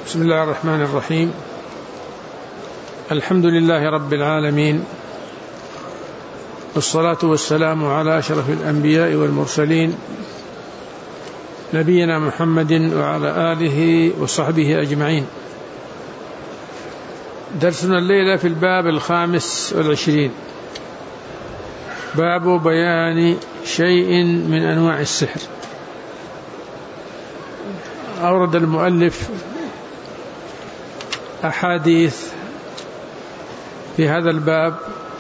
بسم الله الرحمن الرحيم. الحمد لله رب العالمين، والصلاة والسلام على أشرف الأنبياء والمرسلين، نبينا محمد وعلى آله وصحبه أجمعين. درسنا الليلة في الباب 25، باب بيان شيء من أنواع السحر. أورد المؤلف أحاديث في هذا الباب.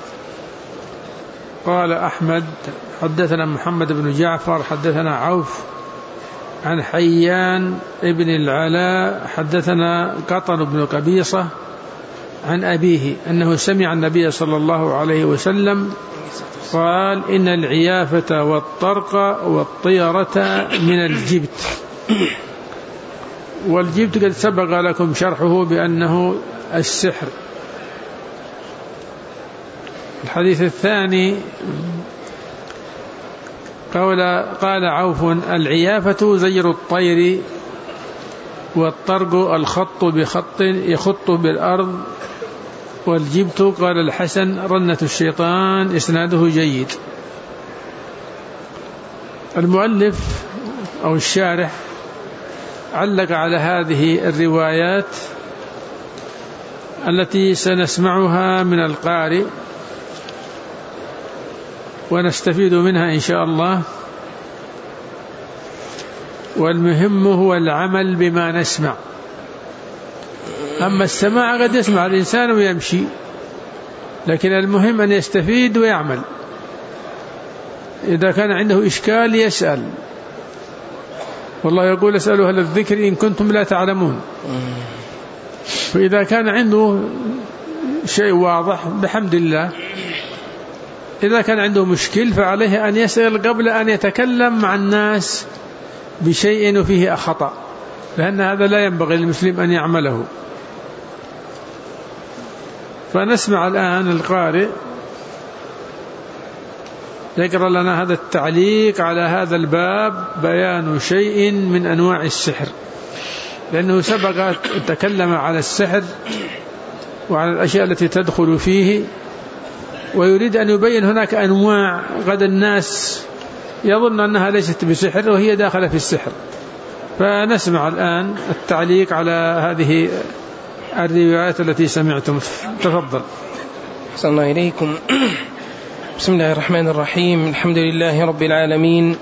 قال أحمد: حدثنا محمد بن جعفر حدثنا عوف عن حيان ابن العلاء حدثنا قطن بن قبيصة عن أبيه أنه سمع النبي صلى الله عليه وسلم قال: إن العيافة والطرق والطيرة من الجبت. والجبت قد سبق لكم شرحه بأنه السحر. الحديث الثاني قال عوف: العيافة زجر الطير، والطرق الخط بخط يخط بالأرض، والجبت قال الحسن رنة الشيطان. إسناده جيد. المؤلف أو الشارح علق على هذه الروايات التي سنسمعها من القارئ ونستفيد منها إن شاء الله. والمهم هو العمل بما نسمع. أما السماع قد يسمع الإنسان ويمشي، لكن المهم أن يستفيد ويعمل. إذا كان عنده إشكال يسأل، والله يقول: اسألوا أهل الذكر إن كنتم لا تعلمون. فإذا كان عنده شيء واضح بحمد الله. إذا كان عنده مشكل فعليه أن يسأل قبل أن يتكلم مع الناس بشيء فيه خطأ، لأن هذا لا ينبغي للمسلم أن يعمله. فنسمع الآن القارئ يقرأ لنا هذا التعليق على هذا الباب: بيان شيء من أنواع السحر، لأنه سبق تكلم على السحر وعلى الأشياء التي تدخل فيه، ويريد أن يبين هناك أنواع قد الناس يظن أنها ليست بسحر وهي داخلة في السحر. فنسمع الآن التعليق على هذه الروايات التي سمعتم. تفضل. أحسن الله إليكم. بسم الله الرحمن الرحيم. الحمد لله رب العالمين،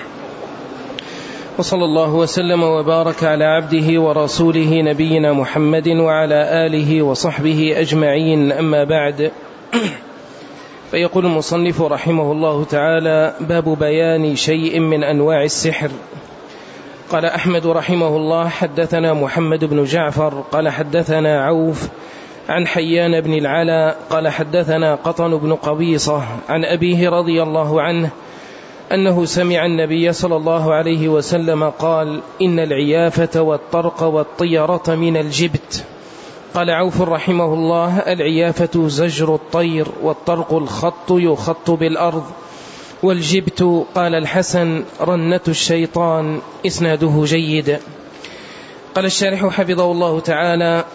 وصلى الله وسلم وبارك على عبده ورسوله نبينا محمد وعلى آله وصحبه أجمعين. أما بعد، فيقول المصنف رحمه الله تعالى: باب بيان شيء من أنواع السحر. قال أحمد رحمه الله: حدثنا محمد بن جعفر قال حدثنا عوف عن حيان بن العلاء قال حدثنا قطن بن قبيصة عن أبيه رضي الله عنه أنه سمع النبي صلى الله عليه وسلم قال: إن العيافة والطرق والطيرة من الجبت. قال عوف رحمه الله: العيافة زجر الطير، والطرق الخط يخط بالأرض، والجبت قال الحسن رنة الشيطان. إسناده جيد. قال الشارح حفظه الله تعالى: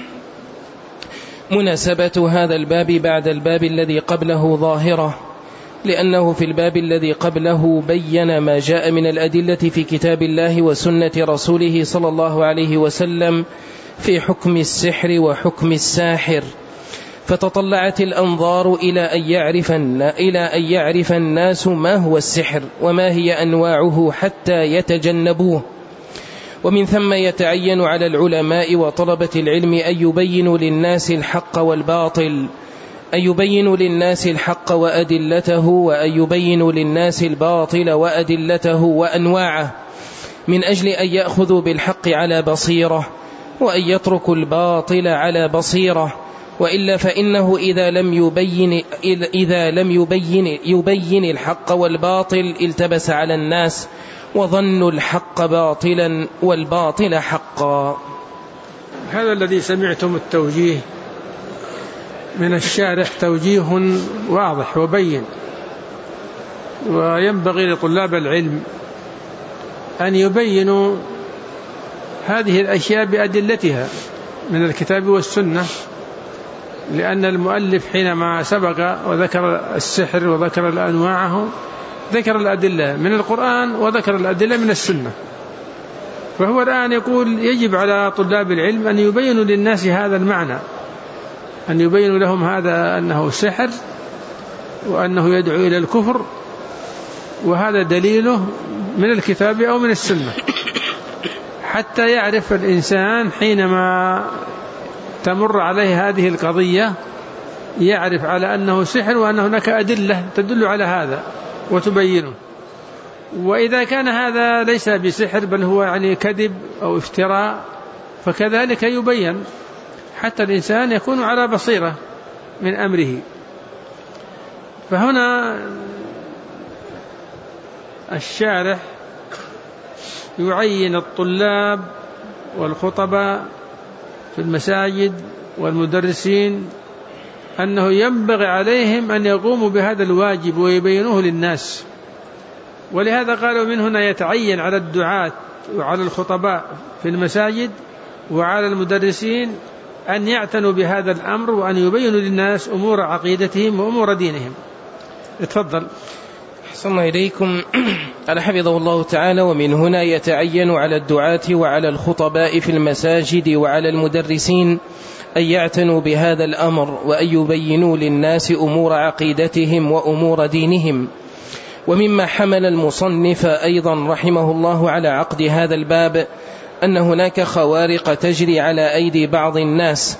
مناسبة هذا الباب بعد الباب الذي قبله ظاهرة، لأنه في الباب الذي قبله بين ما جاء من الأدلة في كتاب الله وسنة رسوله صلى الله عليه وسلم في حكم السحر وحكم الساحر، فتطلعت الأنظار إلى أن يعرف الناس ما هو السحر وما هي أنواعه حتى يتجنبوه. ومن ثم يتعين على العلماء وطلبة العلم أن يبينوا للناس الحق والباطل، أن يبينوا للناس الحق وأدلته، وأن يبينوا للناس الباطل وأدلته وأنواعه، من أجل أن يأخذوا بالحق على بصيرة، وأن يتركوا الباطل على بصيرة. وإلا فإنه إذا لم يبين الحق والباطل التبس على الناس، وظنوا الحق باطلا والباطل حقا. هذا الذي سمعتم التوجيه من الشارح توجيه واضح وبين، وينبغي لطلاب العلم أن يبينوا هذه الأشياء بأدلتها من الكتاب والسنة، لأن المؤلف حينما سبق وذكر السحر وذكر أنواعه ذكر الأدلة من القرآن وذكر الأدلة من السنة. فهو الآن يقول يجب على طلاب العلم أن يبينوا للناس هذا المعنى، أن يبينوا لهم هذا أنه سحر وأنه يدعو إلى الكفر، وهذا دليله من الكتاب أو من السنة، حتى يعرف الإنسان حينما تمر عليه هذه القضية يعرف على أنه سحر وأن هناك أدلة تدل على هذا وتبينه. وإذا كان هذا ليس بسحر بل هو يعني كذب أو افتراء فكذلك يبين، حتى الإنسان يكون على بصيرة من أمره. فهنا الشارح يعين الطلاب والخطباء في المساجد والمدرسين أنه ينبغي عليهم أن يقوموا بهذا الواجب ويبينوه للناس. ولهذا قالوا من هنا يتعين على الدعاة وعلى الخطباء في المساجد وعلى المدرسين أن يعتنوا بهذا الأمر وأن يبينوا للناس أمور عقيدتهم وأمور دينهم. اتفضل. أحسن إليكم. قال حفظه الله تعالى: ومن هنا يتعين على الدعاة وعلى الخطباء في المساجد وعلى المدرسين أن يعتنوا بهذا الأمر وأن يبينوا للناس أمور عقيدتهم وأمور دينهم. ومما حمل المصنف أيضا رحمه الله على عقد هذا الباب أن هناك خوارق تجري على أيدي بعض الناس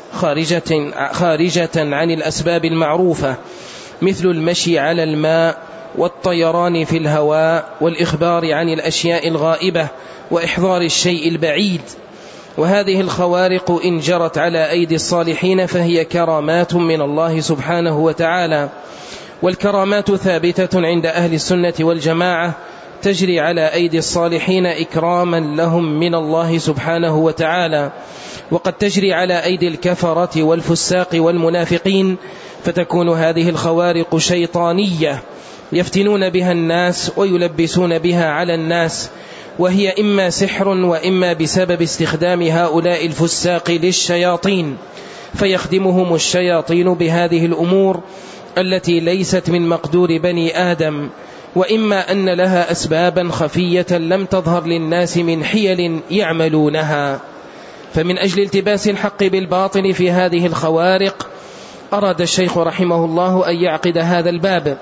خارجة عن الأسباب المعروفة، مثل المشي على الماء والطيران في الهواء والإخبار عن الأشياء الغائبة وإحضار الشيء البعيد. وهذه الخوارق إن جرت على أيدي الصالحين فهي كرامات من الله سبحانه وتعالى. والكرامات ثابتة عند أهل السنة والجماعة تجري على أيدي الصالحين إكراما لهم من الله سبحانه وتعالى، وقد تجري على أيدي الكفرة والفساق والمنافقين، فتكون هذه الخوارق شيطانية يفتنون بها الناس ويلبسون بها على الناس، وهي إما سحر وإما بسبب استخدام هؤلاء الفساق للشياطين، فيخدمهم الشياطين بهذه الأمور التي ليست من مقدور بني آدم، وإما أن لها أسبابا خفية لم تظهر للناس من حيل يعملونها. فمن أجل التباس الحق بالباطل في هذه الخوارق أراد الشيخ رحمه الله أن يعقد هذا الباب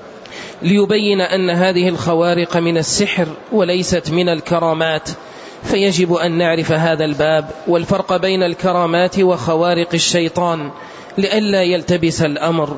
ليبين أن هذه الخوارق من السحر وليست من الكرامات، فيجب أن نعرف هذا الباب والفرق بين الكرامات وخوارق الشيطان لئلا يلتبس الأمر،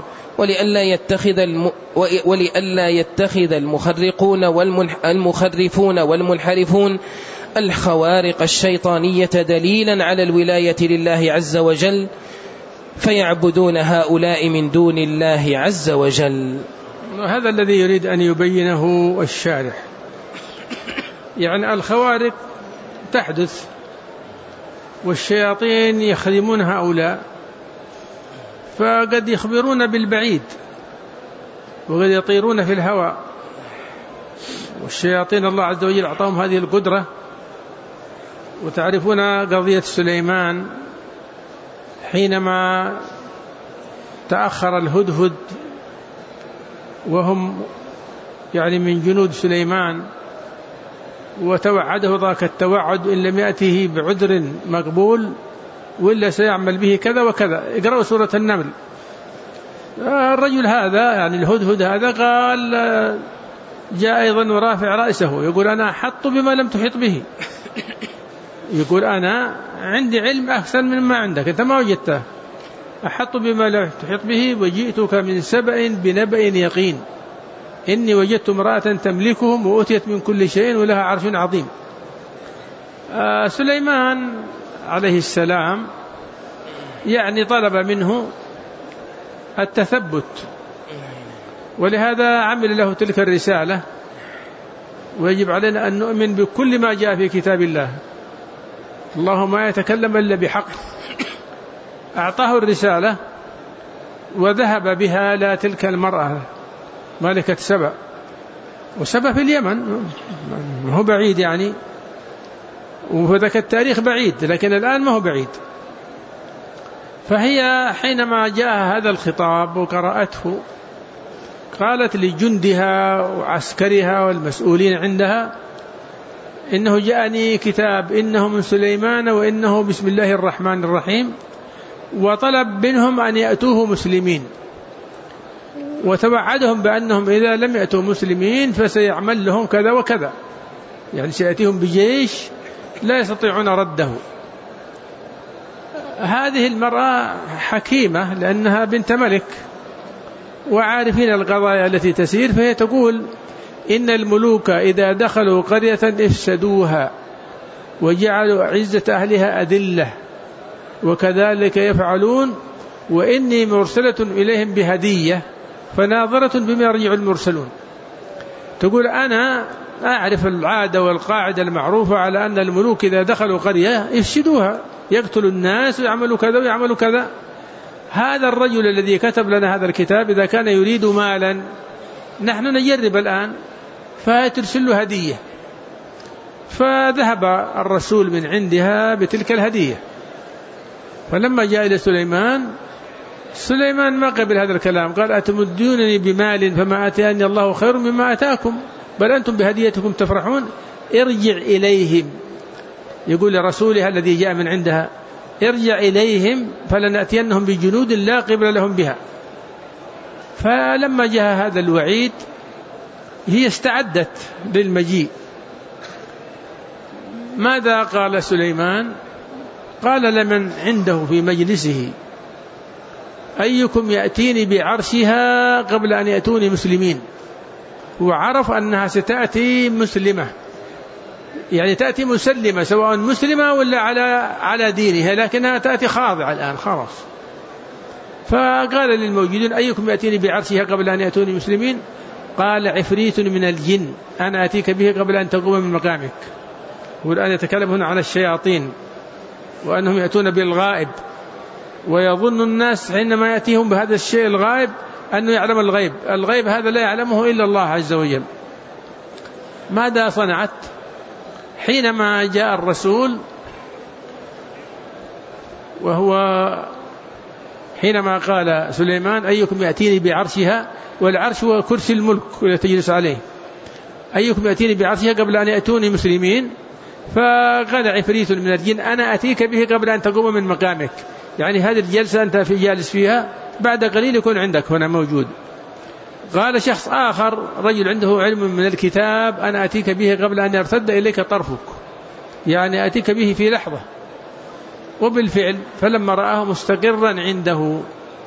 ولئلا يتخذ المخرقون والمخرفون والمنحرفون الخوارق الشيطانية دليلا على الولاية لله عز وجل، فيعبدون هؤلاء من دون الله عز وجل. هذا الذي يريد أن يبينه الشارح. يعني الخوارق تحدث والشياطين يخدمون هؤلاء، فقد يخبرون بالبعيد وقد يطيرون في الهواء، والشياطين الله عز وجل أعطاهم هذه القدرة. وتعرفون قضية سليمان حينما تأخر الهدهد وهم يعني من جنود سليمان، وتوعده ذاك التوعد إن لم يأته بعذر مقبول وإلا سيعمل به كذا وكذا. اقرأوا سورة النمل. الرجل هذا يعني الهدهد هذا قال جاء أيضا ورافع رأسه يقول أنا أحط بما لم تحط به، يقول أنا عندي علم أكثر مما عندك، أنت ما وجدته، أحط بما لم تحط به وجئتك من سبأ بنبأ يقين إني وجدت امرأة تملكهم وأتيت من كل شيء ولها عرش عظيم. سليمان عليه السلام يعني طلب منه التثبت، ولهذا عمل له تلك الرسالة. ويجب علينا أن نؤمن بكل ما جاء في كتاب الله، الله ما يتكلم إلا بحق. أعطاه الرسالة وذهب بها لا تلك المرأة مالكة سبأ، وسبأ في اليمن هو بعيد يعني. وذاك التاريخ بعيد، لكن الآن ما هو بعيد. فهي حينما جاء هذا الخطاب وقرأته قالت لجندها وعسكرها والمسؤولين عندها: إنه جاءني كتاب إنه من سليمان وإنه بسم الله الرحمن الرحيم، وطلب منهم أن يأتوه مسلمين، وتوعدهم بأنهم إذا لم يأتوا مسلمين فسيعمل لهم كذا وكذا، يعني سيأتيهم بجيش لا يستطيعون رده. هذه المرأة حكيمة لأنها بنت ملك وعارفين القضايا التي تسير، فهي تقول: إن الملوك إذا دخلوا قرية افسدوها وجعلوا عزة أهلها أذلة وكذلك يفعلون، وإني مرسلة إليهم بهدية فناظرة بما يرجع المرسلون. تقول: أنا أعرف العادة والقاعدة المعروفة على أن الملوك إذا دخلوا قرية يفسدوها، يقتلوا الناس ويعملوا كذا ويعملوا كذا. هذا الرجل الذي كتب لنا هذا الكتاب إذا كان يريد مالا نحن نجرب الآن، فترسل له هدية. فذهب الرسول من عندها بتلك الهدية، فلما جاء إلى سليمان ما قبل هذا الكلام، قال: أتمدونني بمال فما آتاني الله خير مما آتاكم بل أنتم بهديتكم تفرحون. ارجع إليهم، يقول لرسولها الذي جاء من عندها: ارجع إليهم فلنأتينهم بجنود لا قبل لهم بها. فلما جاء هذا الوعيد هي استعدت للمجيء. ماذا قال سليمان؟ قال لمن عنده في مجلسه: أيكم يأتيني بعرشها قبل أن يأتوني مسلمين. وعرف أنها ستأتي مسلمة، يعني تأتي مسلمة، سواء مسلمة ولا على دينها، لكنها تأتي خاضعة الآن خلاص. فقال للموجودين: أيكم يأتيني بعرشها قبل أن يأتوني مسلمين؟ قال: عفريت من الجن أنا أتيك به قبل أن تقوم من مقامك. والآن يتكلم هنا عن الشياطين وأنهم يأتون بالغائب، ويظن الناس حينما يأتيهم بهذا الشيء الغائب أنه يعلم الغيب. الغيب هذا لا يعلمه إلا الله عز وجل. ماذا صنعت حينما جاء الرسول؟ وهو حينما قال سليمان: أيكم يأتيني بعرشها، والعرش هو كرسي الملك الذي تجلس عليه، أيكم يأتيني بعرشها قبل أن يأتوني مسلمين؟ فقال عفريت من الجن أنا أتيك به قبل أن تقوم من مقامك، يعني هذه الجلسة أنت في جالس فيها بعد قليل يكون عندك هنا موجود. قال شخص آخر رجل عنده علم من الكتاب: أنا أتيك به قبل أن يرتد إليك طرفك، يعني أتيك به في لحظة. وبالفعل فلما رآه مستقرا عنده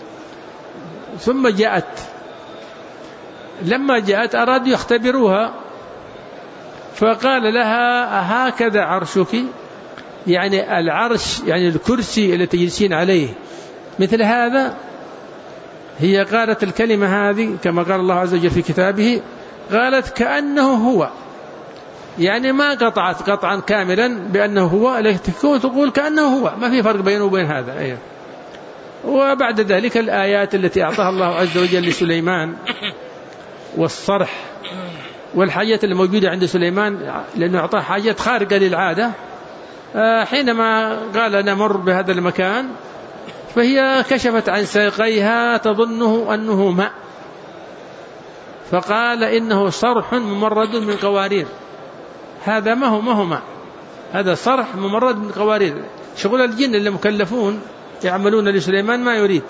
ثم جاءت. لما جاءت أرادوا يختبروها، فقال لها: أهكذا عرشك؟ يعني العرش يعني الكرسي الذي تجلسين عليه مثل هذا؟ هي قالت الكلمة هذه كما قال الله عز وجل في كتابه، قالت كأنه هو، يعني ما قطعت قطعا كاملا بأنه هو، لكن تقول كأنه هو، ما في فرق بينه وبين هذا. أيه. وبعد ذلك الآيات التي أعطاها الله عز وجل لسليمان والصرح والحاجات الموجودة عند سليمان، لأنه أعطاه حاجات خارقة للعادة. حينما قال نمر بهذا المكان فهي كشفت عن ساقيها تظنه أنه ماء، فقال إنه صرح ممرد من قوارير. هذا ما هو ماء، هذا صرح ممرد من قوارير. شغل الجن اللي مكلفون يعملون لسليمان ما يريد.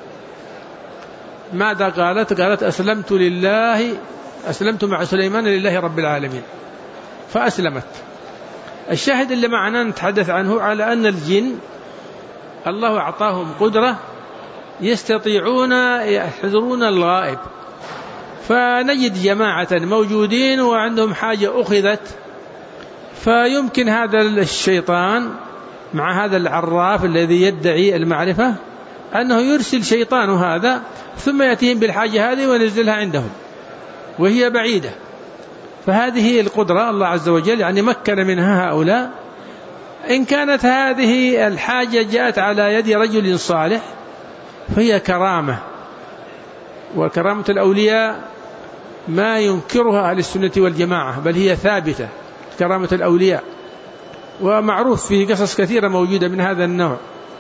ماذا قالت؟ قالت أسلمت مع سليمان لله رب العالمين، فأسلمت. الشاهد اللي معنا نتحدث عنه على أن الجن الله أعطاهم قدرة يستطيعون يحضرون الغائب. فنجد جماعة موجودين وعندهم حاجة أخذت، فيمكن هذا الشيطان مع هذا العراف الذي يدعي المعرفة أنه يرسل شيطان هذا ثم يأتيهم بالحاجة هذه وينزلها عندهم وهي بعيدة. فهذه القدرة الله عز وجل يعني مكن منها هؤلاء. إن كانت هذه الحاجة جاءت على يد رجل صالح فهي كرامة، وكرامة الأولياء ما ينكرها أهل السنة والجماعة، بل هي ثابتة كرامة الأولياء. ومعروف فيه قصص كثيرة موجودة من هذا النوع.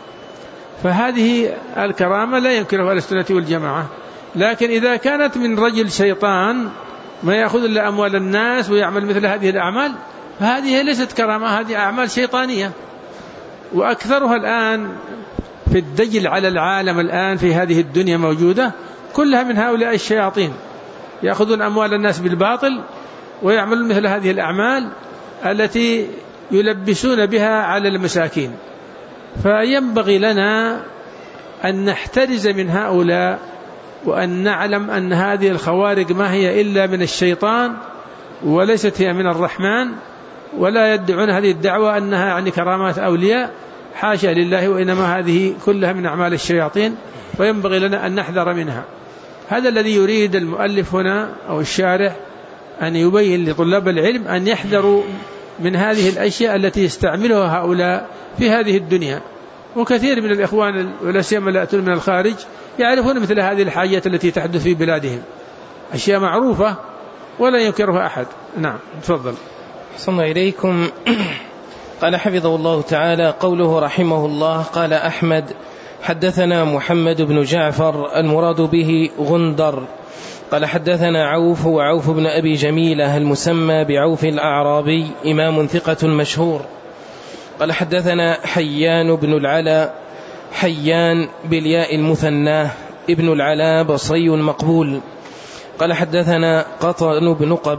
فهذه الكرامة لا ينكرها السنة والجماعة. لكن إذا كانت من رجل شيطان ما يأخذ إلا أموال الناس ويعمل مثل هذه الأعمال، فهذه ليست كرامة، هذه أعمال شيطانية. وأكثرها الآن في الدجل على العالم الآن في هذه الدنيا موجودة، كلها من هؤلاء الشياطين، يأخذون أموال الناس بالباطل ويعملون مثل هذه الأعمال التي يلبسون بها على المساكين. فينبغي لنا أن نحترز من هؤلاء، وأن نعلم أن هذه الخوارق ما هي إلا من الشيطان وليست هي من الرحمن، ولا يدعون هذه الدعوة أنها يعني كرامات أولياء، حاشا لله، وإنما هذه كلها من أعمال الشياطين، وينبغي لنا أن نحذر منها. هذا الذي يريد المؤلف هنا أو الشارح أن يبين لطلاب العلم أن يحذروا من هذه الأشياء التي يستعملها هؤلاء في هذه الدنيا. وكثير من الإخوان ولا سيما اللي يأتون من الخارج يعرفون مثل هذه الحاجات التي تحدث في بلادهم، أشياء معروفة ولا ينكرها أحد. نعم تفضل. صلى إليكم. قال حفظه الله تعالى: قوله رحمه الله قال أحمد حدثنا محمد بن جعفر المراد به غندر قال حدثنا عوف وعوف بن أبي جميلة المسمى بعوف الأعرابي إمام ثقة مشهور قال حدثنا حيان بن العلا حيان بالياء المثناه ابن العلا بصري مقبول قال حدثنا قطن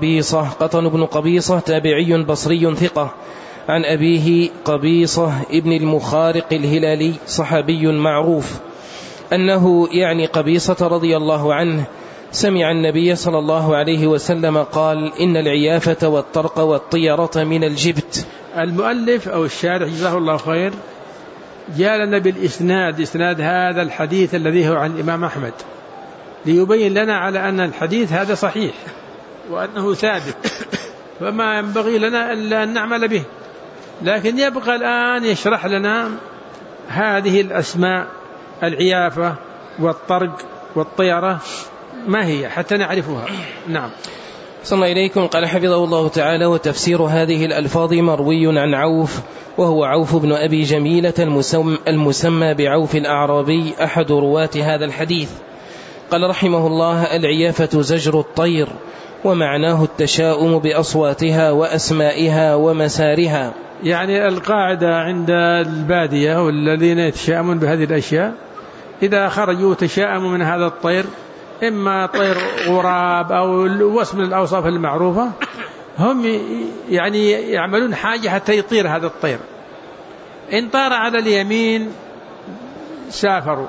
بن قبيصة تابعي بصري ثقة عن أبيه قبيصة ابن المخارق الهلالي صحابي معروف أنه يعني قبيصة رضي الله عنه سمع النبي صلى الله عليه وسلم قال: إن العيافة والطرق والطيرة من الجبت. المؤلف أو الشارح جزاه الله خير جاء لنا بالإسناد، إسناد هذا الحديث الذي هو عن الإمام أحمد، ليبين لنا على أن الحديث هذا صحيح وأنه ثابت، فما ينبغي لنا إلا أن نعمل به. لكن يبقى الآن يشرح لنا هذه الأسماء، العيافة والطرق والطيرة ما هي حتى نعرفها. نعم. صلى إليكم. قال حفظه الله تعالى: وتفسير هذه الألفاظ مروي عن عوف وهو عوف بن أبي جميلة المسمى بعوف الأعرابي أحد رواة هذا الحديث. قال رحمه الله: العيافة زجر الطير، ومعناه التشاؤم بأصواتها وأسمائها ومسارها. يعني القاعدة عند البادية والذين يتشاءمون بهذه الأشياء إذا خرجوا تشاءموا من هذا الطير، إما طير غراب أو وصف من الأوصاف المعروفة، هم يعني يعملون حاجة حتى يطير هذا الطير. إن طار على اليمين سافروا،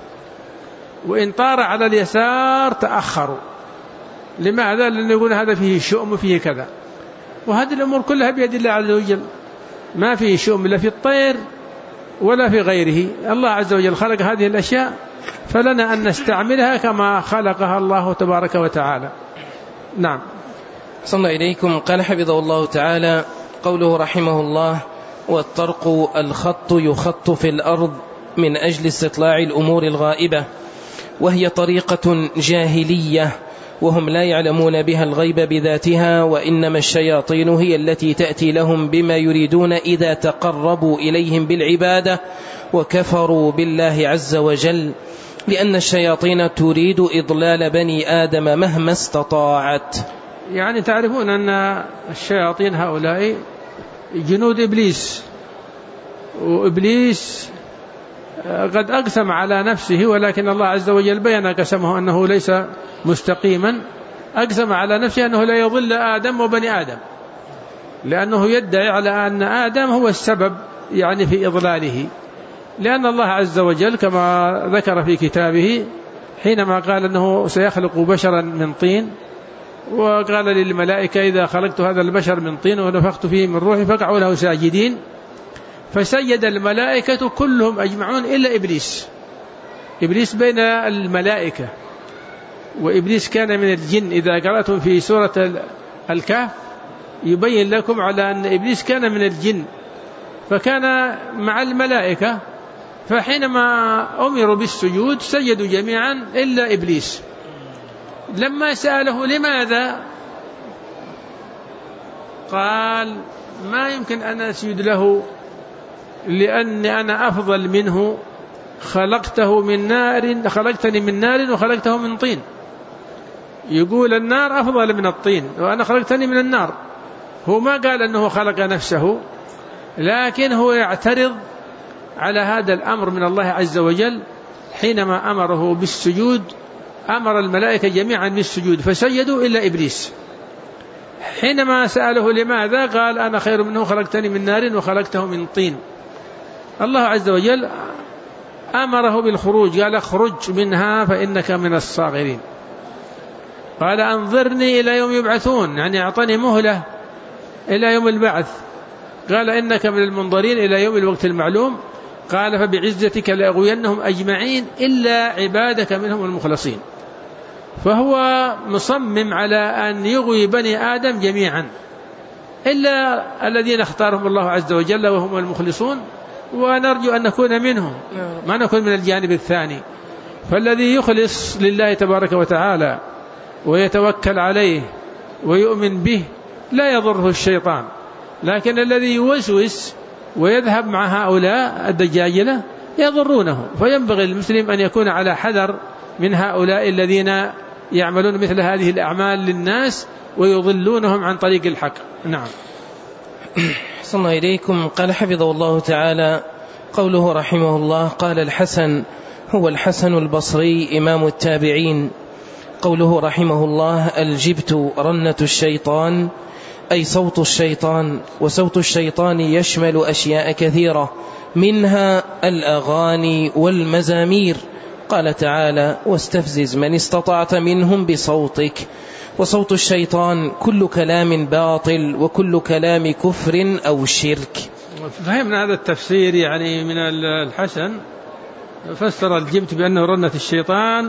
وإن طار على اليسار تأخروا. لماذا؟ لأنه يقول هذا فيه شؤم وفيه كذا، وهذه الأمور كلها بيد الله عز وجل، ما فيه شؤم لا في الطير ولا في غيره. الله عز وجل خلق هذه الأشياء، فلنا أن نستعملها كما خلقها الله تبارك وتعالى. نعم. صلى إليكم. قال حفظه الله تعالى: قوله رحمه الله: والطرق الخط يخط في الأرض من أجل استطلاع الأمور الغائبة، وهي طريقة جاهلية وهم لا يعلمون بها الغيب بذاتها، وإنما الشياطين هي التي تأتي لهم بما يريدون إذا تقربوا إليهم بالعبادة وكفروا بالله عز وجل، لأن الشياطين تريد إضلال بني آدم مهما استطاعت. يعني تعرفون أن الشياطين هؤلاء جنود إبليس، وإبليس قد أقسم على نفسه، ولكن الله عز وجل بيّن قسمه أنه ليس مستقيما. أقسم على نفسه أنه لا يضل آدم وبني آدم، لأنه يدعي على أن آدم هو السبب يعني في إضلاله، لأن الله عز وجل كما ذكر في كتابه حينما قال أنه سيخلق بشرا من طين، وقال للملائكة: إذا خلقت هذا البشر من طين ونفخت فيه من روحي فقعوا له ساجدين، فسجد الملائكة كلهم أجمعون إلا إبليس. إبليس بين الملائكة، وإبليس كان من الجن. إذا قرأتم في سورة الكهف يبين لكم على أن إبليس كان من الجن، فكان مع الملائكة، فحينما أمروا بالسجود سجدوا جميعا إلا إبليس. لما سأله لماذا قال: ما يمكن أن أسجد له لأني أنا أفضل منه، خلقتني من نار وخلقته من طين. يقول النار أفضل من الطين وأنا خلقتني من النار. هو ما قال أنه خلق نفسه، لكن هو يعترض على هذا الأمر من الله عز وجل حينما أمره بالسجود. أمر الملائكة جميعا بالسجود فسجدوا إلا إبليس. حينما سأله لماذا قال أنا خير منه، خلقتني من نار وخلقته من طين. الله عز وجل أمره بالخروج، قال اخرج منها فإنك من الصاغرين. قال أنظرني إلى يوم يبعثون، يعني أعطني مهلة إلى يوم البعث. قال إنك من المنظرين إلى يوم الوقت المعلوم. قال فبعزتك لأغوينهم أجمعين إلا عبادك منهم المخلصين. فهو مصمم على أن يغوي بني آدم جميعا إلا الذين اختارهم الله عز وجل وهم المخلصون، ونرجو أن نكون منهم، ما نكون من الجانب الثاني. فالذي يخلص لله تبارك وتعالى ويتوكل عليه ويؤمن به لا يضره الشيطان، لكن الذي يوسوس ويذهب مع هؤلاء الدجاجلة يضرونه. فينبغي للمسلم أن يكون على حذر من هؤلاء الذين يعملون مثل هذه الأعمال للناس ويضلونهم عن طريق الحق. نعم. أحسن الله إليكم. قال حفظه الله تعالى قوله رحمه الله قال الحسن هو الحسن البصري إمام التابعين. قوله رحمه الله الجبت رنة الشيطان أي صوت الشيطان، وصوت الشيطان يشمل أشياء كثيرة منها الأغاني والمزامير. قال تعالى واستفزز من استطعت منهم بصوتك. وصوت الشيطان كل كلام باطل وكل كلام كفر أو شرك. فهمنا هذا التفسير يعني من الحسن. فسر الجبت بأنه رنة الشيطان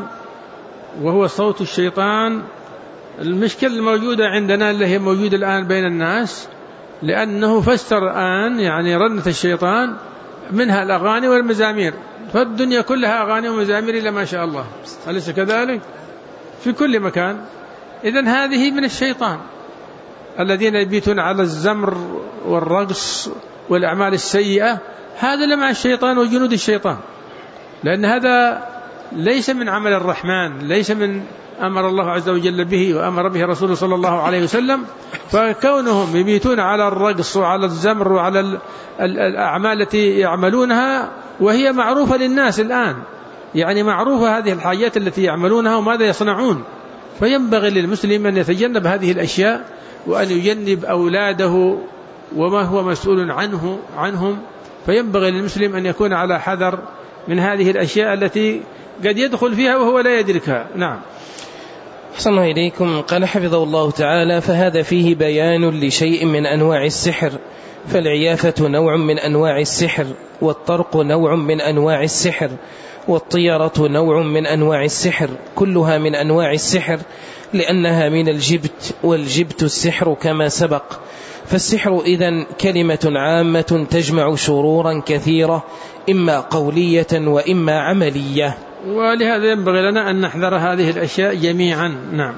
وهو صوت الشيطان. المشكلة الموجودة عندنا اللي هي موجودة الآن بين الناس، لأنه فسر الآن يعني رنة الشيطان منها الأغاني والمزامير. فالدنيا كلها أغاني ومزامير إلا ما شاء الله، أليس كذلك؟ في كل مكان. إذن هذه من الشيطان الذين يبيتون على الزمر والرقص والأعمال السيئة. هذا لمع الشيطان وجنود الشيطان، لأن هذا ليس من عمل الرحمن، ليس من أمر الله عز وجل به وأمر به رسوله صلى الله عليه وسلم. فكونهم يبيتون على الرقص وعلى الزمر وعلى الأعمال التي يعملونها وهي معروفة للناس الآن، يعني معروفة هذه الحاجات التي يعملونها وماذا يصنعون. فينبغي للمسلم أن يتجنب هذه الأشياء وأن يجنب أولاده وما هو مسؤول عنهم. فينبغي للمسلم أن يكون على حذر من هذه الأشياء التي قد يدخل فيها وهو لا يدركها. نعم. أحسن الله إليكم. قال حفظه الله تعالى فهذا فيه بيان لشيء من أنواع السحر. فالعيافة نوع من أنواع السحر، والطرق نوع من أنواع السحر، والطيرة نوع من أنواع السحر، كلها من أنواع السحر لأنها من الجبت، والجبت السحر كما سبق. فالسحر إذن كلمة عامة تجمع شرورا كثيرة إما قولية وإما عملية، ولهذا ينبغي لنا أن نحذر هذه الأشياء جميعا. نعم.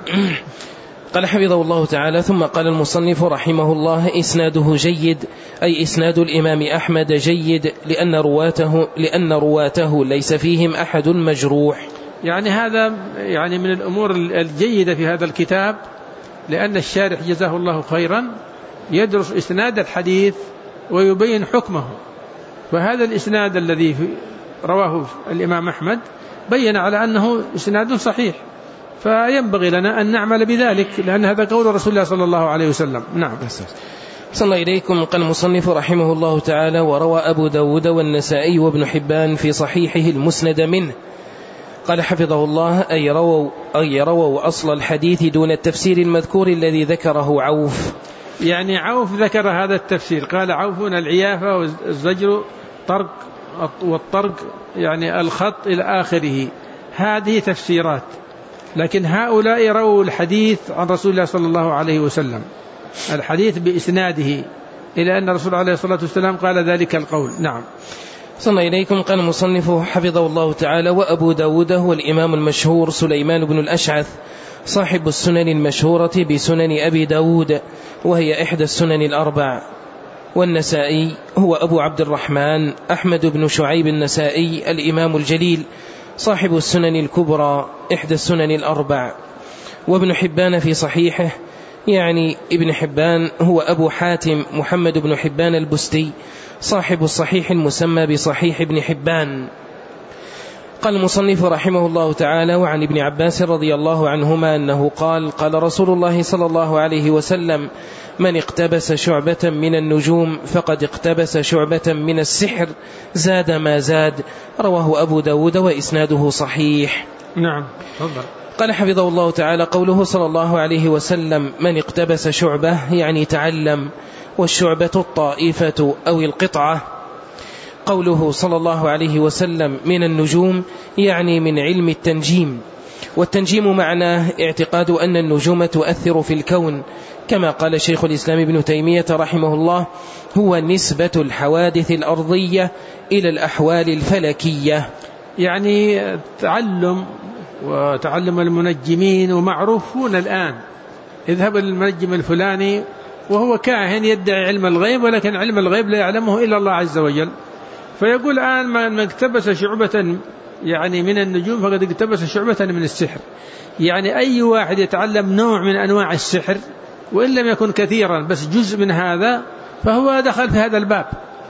قال حفظه الله تعالى ثم قال المصنف رحمه الله إسناده جيد، أي إسناد الإمام أحمد جيد لأن رواته ليس فيهم أحد مجروح. يعني هذا يعني من الأمور الجيدة في هذا الكتاب، لأن الشارح جزاه الله خيرا يدرس إسناد الحديث ويبين حكمه. فهذا الإسناد الذي رواه الإمام أحمد بين على أنه إسناد صحيح، فينبغي لنا أن نعمل بذلك، لأن هذا قول رسول الله صلى الله عليه وسلم. نعم. صلى الله إليكم. قال المصنف رحمه الله تعالى وروى أبو داود والنسائي وابن حبان في صحيحه المسند منه. قال حفظه الله أي رووا أصل الحديث دون التفسير المذكور الذي ذكره عوف. يعني عوف ذكر هذا التفسير، قال عوفون العيافة والزجر طرق والطرق يعني الخط إلى آخره، هذه تفسيرات. لكن هؤلاء رووا الحديث عن رسول الله صلى الله عليه وسلم، الحديث بإسناده إلى أن الرسول عليه الصلاة والسلام قال ذلك القول. نعم. صلى إليكم. قال المصنف حفظه الله تعالى وأبو داود هو الإمام المشهور سليمان بن الأشعث صاحب السنن المشهورة بسنن أبي داود، وهي إحدى السنن الأربع. والنسائي هو أبو عبد الرحمن أحمد بن شعيب النسائي الإمام الجليل صاحب السنن الكبرى إحدى السنن الأربع. وابن حبان في صحيحه، يعني ابن حبان هو أبو حاتم محمد بن حبان البستي صاحب الصحيح المسمى بصحيح ابن حبان. قال المصنف رحمه الله تعالى: وعن ابن عباس رضي الله عنهما أنه قال: قال رسول الله صلى الله عليه وسلم: من اقتبس شعبة من النجوم فقد اقتبس شعبة من السحر زاد ما زاد. رواه أبو داود وإسناده صحيح. نعم، تفضل. قال حفظه الله تعالى: قوله صلى الله عليه وسلم: من اقتبس شعبة يعني تعلم، والشعبة الطائفة أو القطعة. قوله صلى الله عليه وسلم: من النجوم يعني من علم التنجيم، والتنجيم معناه اعتقاد أن النجوم تؤثر في الكون، كما قال شيخ الإسلام ابن تيمية رحمه الله: هو نسبة الحوادث الأرضية إلى الأحوال الفلكية. يعني تعلم وتعلم المنجمين ومعروفون الآن. اذهب للمنجم الفلاني وهو كاهن يدعي علم الغيب، ولكن علم الغيب لا يعلمه إلا الله عز وجل. فيقول الآن من اقتبس شعبة يعني من النجوم فقد اقتبس شعبة من السحر. يعني أي واحد يتعلم نوع من أنواع السحر وإن لم يكن كثيرا بس جزء من هذا فهو دخل في هذا الباب.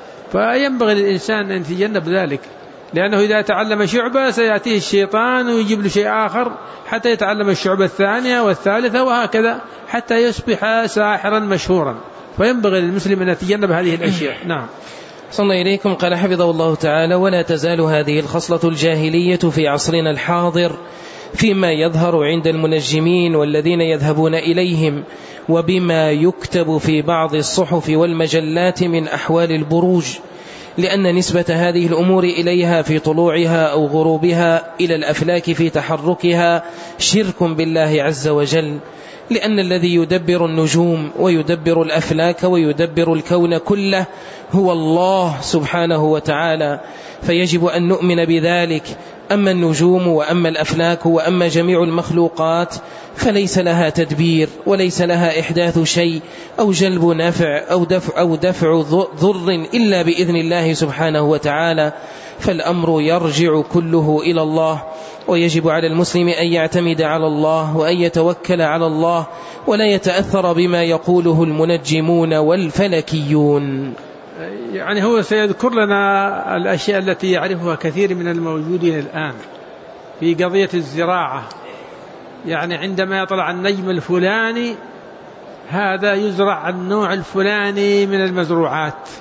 فينبغي للإنسان أن يتجنب ذلك، لأنه إذا تعلم شعبة سيأتيه الشيطان ويجيب له شيء آخر حتى يتعلم الشعبة الثانية والثالثة وهكذا حتى يصبح ساحرا مشهورا. فينبغي للمسلم أن يتجنب هذه الأشياء. نعم. صلى إليكم. قال حفظه الله تعالى: ولا تزال هذه الخصلة الجاهلية في عصرنا الحاضر فيما يظهر عند المنجمين والذين يذهبون إليهم، وبما يكتب في بعض الصحف والمجلات من أحوال البروج، لأن نسبة هذه الأمور إليها في طلوعها أو غروبها إلى الأفلاك في تحركها شرك بالله عز وجل، لأن الذي يدبر النجوم ويدبر الأفلاك ويدبر الكون كله هو الله سبحانه وتعالى، فيجب أن نؤمن بذلك. أما النجوم وأما الأفلاك وأما جميع المخلوقات فليس لها تدبير وليس لها إحداث شيء أو جلب نفع أو دفع ضر إلا بإذن الله سبحانه وتعالى، فالأمر يرجع كله إلى الله. ويجب على المسلم أن يعتمد على الله وأن يتوكل على الله ولا يتأثر بما يقوله المنجمون والفلكيون. يعني هو سيذكر لنا الأشياء التي يعرفها كثير من الموجودين الآن في قضية الزراعة. يعني عندما يطلع النجم الفلاني هذا يزرع النوع الفلاني من المزروعات،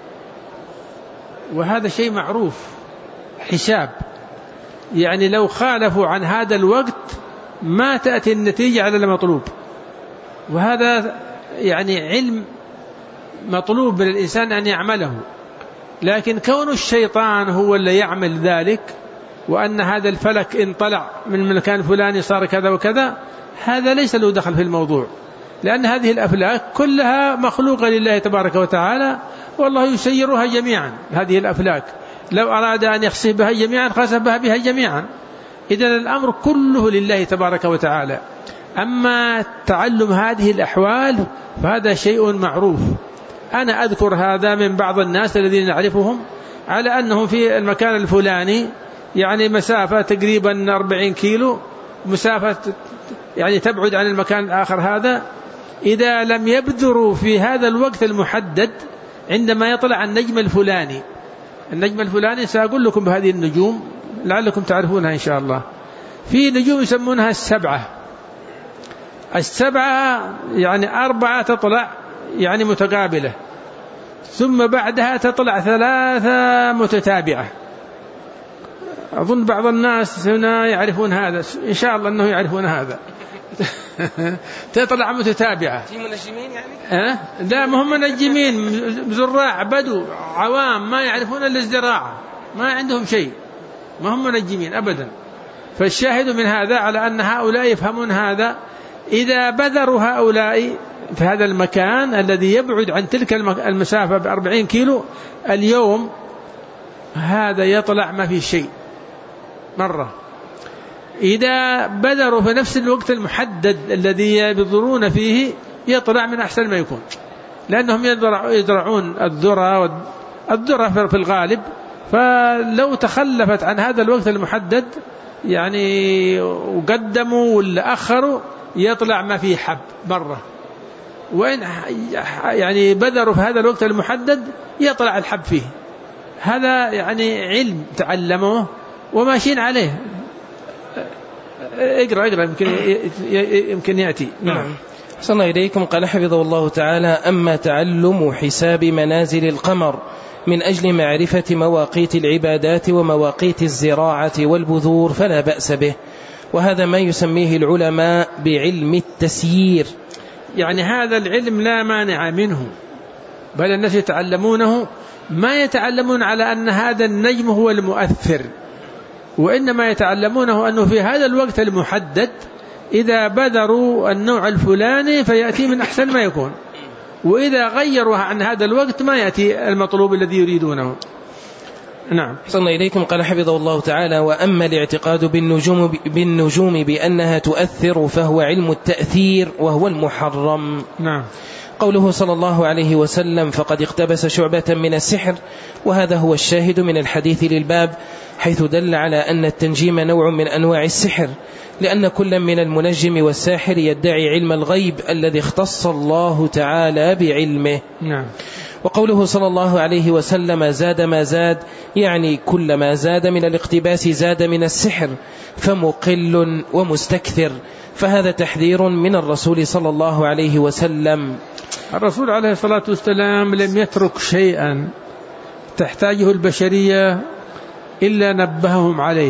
وهذا شيء معروف حساب. يعني لو خالفوا عن هذا الوقت ما تأتي النتيجة على المطلوب، وهذا يعني علم مطلوب من الإنسان أن يعمله. لكن كون الشيطان هو اللي يعمل ذلك، وأن هذا الفلك إن طلع من مكان فلاني صار كذا وكذا، هذا ليس له دخل في الموضوع، لأن هذه الأفلاك كلها مخلوقة لله تبارك وتعالى، والله يسيرها جميعا. هذه الأفلاك لو أراد أن يخسف بها جميعا خسف بها جميعا. إذن الأمر كله لله تبارك وتعالى. أما تعلم هذه الأحوال فهذا شيء معروف. أنا أذكر هذا من بعض الناس الذين نعرفهم على أنهم في المكان الفلاني يعني مسافة تقريبا 40 كيلو، مسافة يعني تبعد عن المكان الآخر هذا، إذا لم يبذروا في هذا الوقت المحدد عندما يطلع النجم الفلاني. النجم الفلاني سأقول لكم بهذه النجوم لعلكم تعرفونها إن شاء الله. في نجوم يسمونها السبعة يعني 4 تطلع يعني متقابلة، ثم بعدها تطلع 3 متتابعة. أظن بعض الناس هنا يعرفون هذا، إن شاء الله أنه يعرفون هذا. تطلع متتابعة. في منجمين يعني؟ لا، ما هم منجمين، زراع بدو عوام ما يعرفون إلا الزراعة، ما عندهم شيء، ما هم منجمين أبدا. فالشاهد من هذا على أن هؤلاء يفهمون هذا. إذا بذروا هؤلاء في هذا المكان الذي يبعد عن تلك المسافة ب40 كيلو، اليوم هذا يطلع ما في شيء مرة. إذا بذروا في نفس الوقت المحدد الذي يبذرون فيه يطلع من أحسن ما يكون. لأنهم يزرعون الذرة في الغالب، فلو تخلفت عن هذا الوقت المحدد يعني وقدموا ولا أخروا يطلع ما فيه حب مرة، وإن يعني بذروا في هذا الوقت المحدد يطلع الحب فيه. هذا يعني علم تعلموه وماشيين عليه. اقرأ يمكن يأتي. نعم. صلى الله إليكم. قال حفظه الله تعالى: أما تعلم حساب منازل القمر من أجل معرفة مواقيت العبادات ومواقيت الزراعة والبذور فلا بأس به، وهذا ما يسميه العلماء بعلم التسيير. يعني هذا العلم لا مانع منه، بل الناس يتعلمونه، ما يتعلمون على أن هذا النجم هو المؤثر، وإنما يتعلمونه أنه في هذا الوقت المحدد إذا بذروا النوع الفلاني فيأتي من أحسن ما يكون، وإذا غيروا عن هذا الوقت ما يأتي المطلوب الذي يريدونه. نعم. صلى إليكم. قال حفظه الله تعالى: وأما الاعتقاد بالنجوم بأنها تؤثر فهو علم التأثير وهو المحرم. نعم. قوله صلى الله عليه وسلم: فقد اقتبس شعبة من السحر، وهذا هو الشاهد من الحديث للباب، حيث دل على أن التنجيم نوع من أنواع السحر، لأن كل من المنجم والساحر يدعي علم الغيب الذي اختص الله تعالى بعلمه. نعم. وقوله صلى الله عليه وسلم: زاد ما زاد، يعني كل ما زاد من الاقتباس زاد من السحر، فمقل ومستكثر، فهذا تحذير من الرسول صلى الله عليه وسلم. الرسول عليه الصلاة والسلام لم يترك شيئا تحتاجه البشرية إلا نبههم عليه.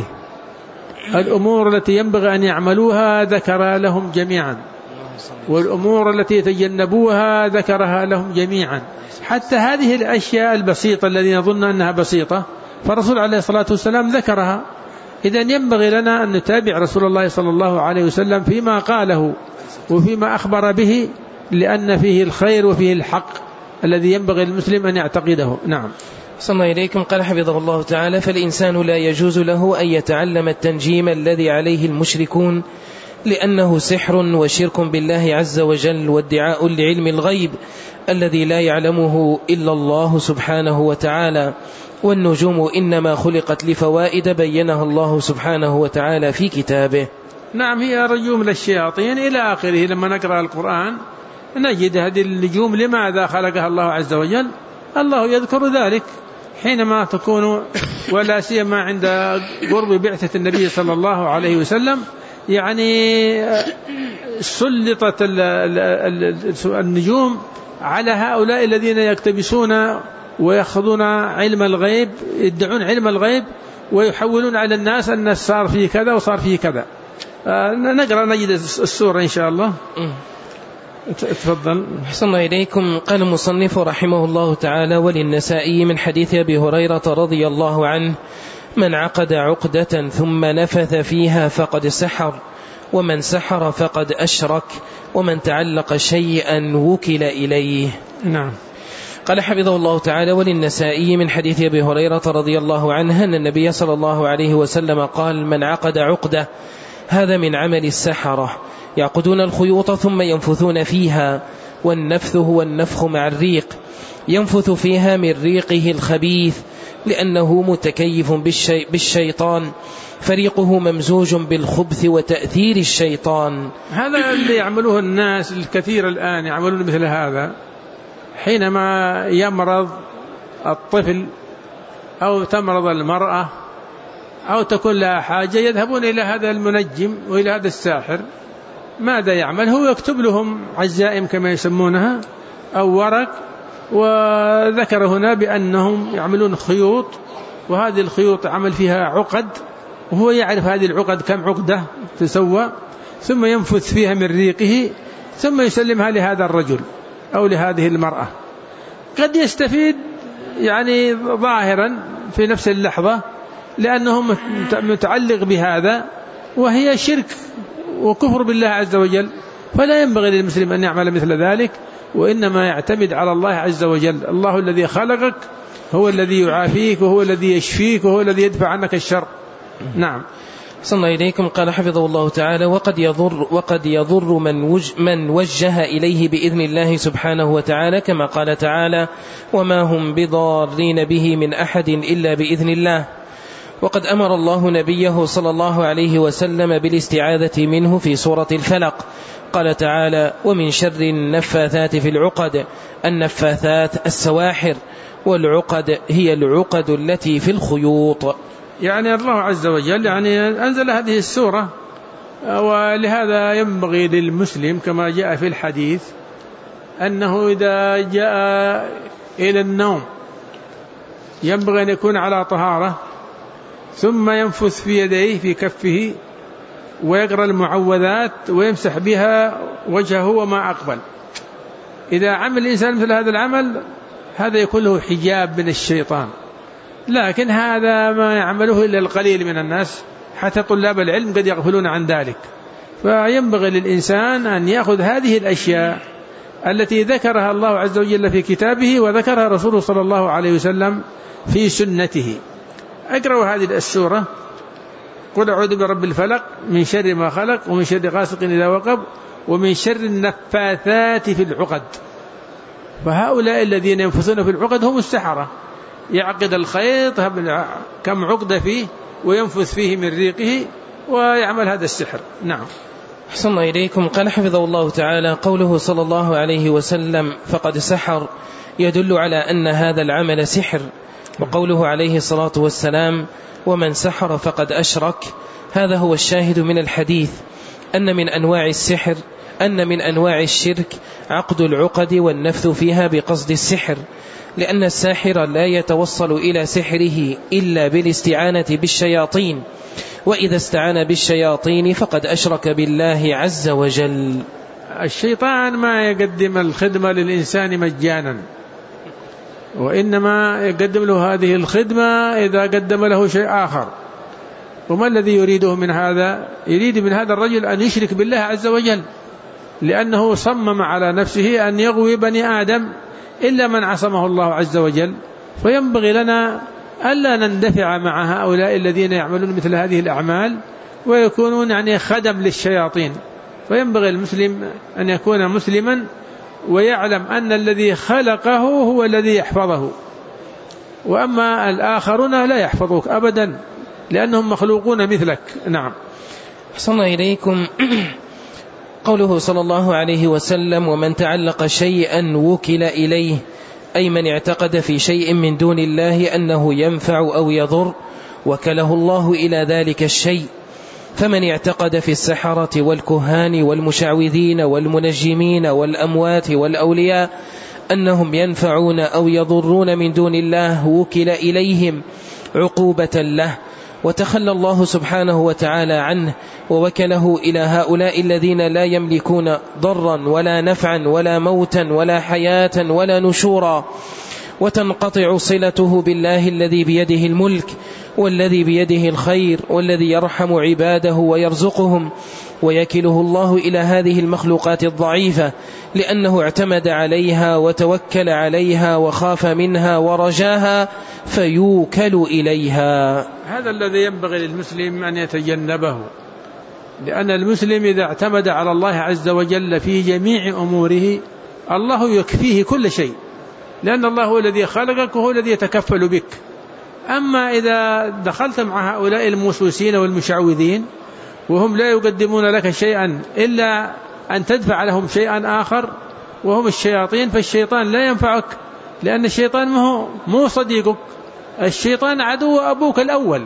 الأمور التي ينبغي أن يعملوها ذكرها لهم جميعا، والأمور التي يتجنبوها ذكرها لهم جميعا، حتى هذه الأشياء البسيطة الذين نظن أنها بسيطة فالرسول عليه الصلاة والسلام ذكرها. إذن ينبغي لنا أن نتابع رسول الله صلى الله عليه وسلم فيما قاله وفيما أخبر به، لأن فيه الخير وفيه الحق الذي ينبغي للمسلم أن يعتقده. نعم. صلى الله إليكم. قال حفظه الله تعالى: فالإنسان لا يجوز له أن يتعلم التنجيم الذي عليه المشركون، لأنه سحر وشرك بالله عز وجل، وادعاء لعلم الغيب الذي لا يعلمه إلا الله سبحانه وتعالى، والنجوم إنما خلقت لفوائد بينها الله سبحانه وتعالى في كتابه. نعم، هي رجوم للشياطين إلى آخره. لما نقرأ القرآن نجد هذه النجوم لماذا خلقها الله عز وجل، الله يذكر ذلك حينما تكون، ولا سيما عند قرب بعثة النبي صلى الله عليه وسلم، يعني سلطت النجوم على هؤلاء الذين يكتبسون ويأخذون علم الغيب، يدعون علم الغيب ويحولون على الناس أن صار فيه كذا وصار فيه كذا. نقرأ نجد السورة إن شاء الله. تفضل. أحسن الله إليكم. قال المصنف رحمه الله تعالى: وللنسائي من حديث أبي هريرة رضي الله عنه: من عقد عقدة ثم نفث فيها فقد سحر، ومن سحر فقد أشرك، ومن تعلق شيئا وكل إليه. نعم. قال حفظه الله تعالى: وللنسائي من حديث أبي هريرة رضي الله عنه أن النبي صلى الله عليه وسلم قال: من عقد عقدة، هذا من عمل السحرة، يعقدون الخيوط ثم ينفثون فيها، والنفث هو النفخ مع الريق، ينفث فيها من ريقه الخبيث، لأنه متكيف بالشيطان، فريقه ممزوج بالخبث وتأثير الشيطان. هذا اللي يعملوه الناس الكثير الآن، يعملون مثل هذا حينما يمرض الطفل أو تمرض المرأة أو تكون لها حاجة، يذهبون إلى هذا المنجم وإلى هذا الساحر. ماذا يعمل؟ هو يكتب لهم عزائم كما يسمونها أو ورق، وذكر هنا بأنهم يعملون خيوط، وهذه الخيوط عمل فيها عقد، وهو يعرف هذه العقد كم عقدة تسوى، ثم ينفث فيها من ريقه ثم يسلمها لهذا الرجل أو لهذه المرأة. قد يستفيد يعني ظاهرا في نفس اللحظة لأنه متعلق بهذا، وهي شرك وكفر بالله عز وجل، فلا ينبغي للمسلم أن يعمل مثل ذلك، وإنما يعتمد على الله عز وجل. الله الذي خلقك هو الذي يعافيك وهو الذي يشفيك وهو الذي يدفع عنك الشر. نعم. صلى إليكم. قال حفظه الله تعالى: وقد يضر من وجه إليه بإذن الله سبحانه وتعالى، كما قال تعالى: وما هم بضارين به من أحد إلا بإذن الله. وقد أمر الله نبيه صلى الله عليه وسلم بالاستعاذة منه في سورة الفلق. قال تعالى: ومن شر النفاثات في العقد. النفاثات السواحر، والعقد هي العقد التي في الخيوط. يعني الله عز وجل أنزل هذه السورة، ولهذا ينبغي للمسلم كما جاء في الحديث أنه إذا جاء إلى النوم ينبغي أن يكون على طهارة، ثم ينفث في يديه في كفه ويقرأ المعوذات ويمسح بها وجهه وما أقبل. إذا عمل الإنسان مثل هذا العمل هذا يكون له حجاب من الشيطان، لكن هذا ما يعمله إلا القليل من الناس، حتى طلاب العلم قد يغفلون عن ذلك. فينبغي للإنسان أن يأخذ هذه الأشياء التي ذكرها الله عز وجل في كتابه وذكرها رسوله صلى الله عليه وسلم في سنته. أقرأوا هذه السورة: قل أعوذ برب الفلق من شر ما خلق ومن شر غاسق إذا وقب ومن شر النفاثات في العقد. فهؤلاء الذين ينفثون في العقد هم السحرة، يعقد الخيط كم عقد فيه وينفث فيه من ريقه ويعمل هذا السحر. نعم. أحسن إليكم. قال حفظه الله تعالى: قوله صلى الله عليه وسلم فقد سحر يدل على أن هذا العمل سحر، وقوله عليه الصلاة والسلام ومن سحر فقد أشرك، هذا هو الشاهد من الحديث، أن من أنواع الشرك عقد العقد والنفث فيها بقصد السحر، لأن الساحر لا يتوصل إلى سحره إلا بالاستعانة بالشياطين، وإذا استعان بالشياطين فقد أشرك بالله عز وجل. الشيطان ما يقدم الخدمة للإنسان مجانا، وإنما يقدم له هذه الخدمة إذا قدم له شيء آخر. وما الذي يريده من هذا؟ يريد من هذا الرجل أن يشرك بالله عز وجل، لأنه صمم على نفسه أن يغوي بني آدم إلا من عصمه الله عز وجل. فينبغي لنا ألا نندفع مع هؤلاء الذين يعملون مثل هذه الأعمال ويكونون خدم للشياطين. فينبغي المسلم أن يكون مسلما ويعلم أن الذي خلقه هو الذي يحفظه، وأما الآخرون لا يحفظوك أبدا لأنهم مخلوقون مثلك. نعم. أحسن إليكم. قوله صلى الله عليه وسلم ومن تعلق شيئا وكل إليه، أي من اعتقد في شيء من دون الله أنه ينفع أو يضر وكله الله إلى ذلك الشيء. فمن اعتقد في السحرة والكهان والمشعوذين والمنجمين والأموات والأولياء أنهم ينفعون أو يضرون من دون الله وكل إليهم عقوبة له، وتخلى الله سبحانه وتعالى عنه ووكله إلى هؤلاء الذين لا يملكون ضرا ولا نفعا ولا موتا ولا حياة ولا نشورا، وتنقطع صلته بالله الذي بيده الملك والذي بيده الخير والذي يرحم عباده ويرزقهم، ويكله الله إلى هذه المخلوقات الضعيفة لأنه اعتمد عليها وتوكل عليها وخاف منها ورجاها فيوكل إليها. هذا الذي ينبغي للمسلم أن يتجنبه، لأن المسلم إذا اعتمد على الله عز وجل في جميع أموره الله يكفيه كل شيء، لأن الله هو الذي خلقك وهو الذي يتكفل بك. أما إذا دخلت مع هؤلاء الموسوسين والمشعوذين وهم لا يقدمون لك شيئا إلا أن تدفع لهم شيئا آخر وهم الشياطين، فالشيطان لا ينفعك، لأن الشيطان مو صديقك، الشيطان عدو أبوك الأول،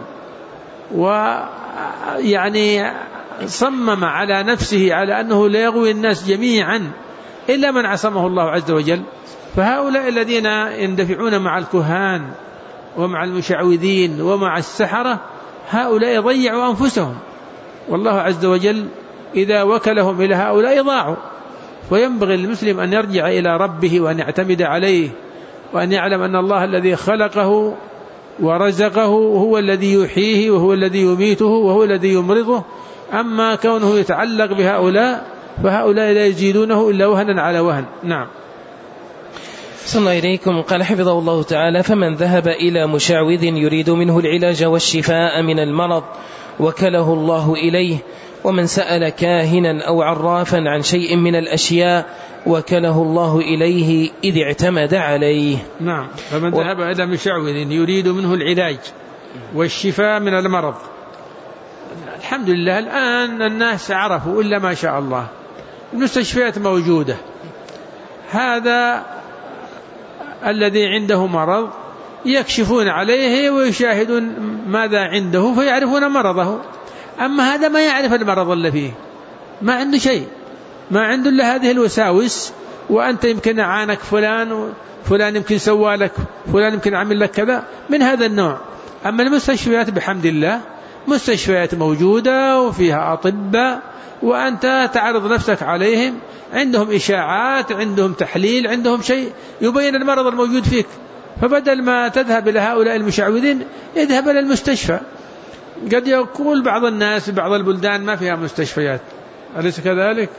ويعني صمم على نفسه على أنه لا يغوي الناس جميعا إلا من عصمه الله عز وجل. فهؤلاء الذين يندفعون مع الكهان ومع المشعوذين ومع السحرة هؤلاء ضيعوا أنفسهم، والله عز وجل إذا وكلهم إلى هؤلاء ضاعوا. وينبغي للمسلم أن يرجع إلى ربه وأن يعتمد عليه، وأن يعلم أن الله الذي خلقه ورزقه هو الذي يحييه وهو الذي يميته وهو الذي يمرضه. أما كونه يتعلق بهؤلاء فهؤلاء لا يزيدونه إلا وهنا على وهن. نعم. صلى الله إليكم. قال حفظه الله تعالى فمن ذهب إلى مشعوذ يريد منه العلاج والشفاء من المرض وكله الله إليه، ومن سأل كاهنا أو عرافا عن شيء من الأشياء وكله الله إليه إذ اعتمد عليه. نعم. فمن ذهب إلى مشعوذ يريد منه العلاج والشفاء من المرض، الحمد لله الآن الناس عرفوا إلا ما شاء الله، المستشفيات موجودة، هذا الذي عنده مرض يكشفون عليه ويشاهدون ماذا عنده فيعرفون مرضه. أما هذا ما يعرف المرض اللي فيه، ما عنده شيء، ما عنده إلا هذه الوساوس، وأنت يمكن عانك فلان وفلان يمكن سوالك، فلان يمكن عمل لك كذا من هذا النوع. أما المستشفيات بحمد الله مستشفيات موجودة وفيها أطباء، وأنت تعرض نفسك عليهم، عندهم إشاعات، عندهم تحليل، عندهم شيء يبين المرض الموجود فيك. فبدل ما تذهب إلى هؤلاء المشعوذين اذهب إلى المستشفى. قد يقول بعض الناس بعض البلدان ما فيها مستشفيات، أليس كذلك؟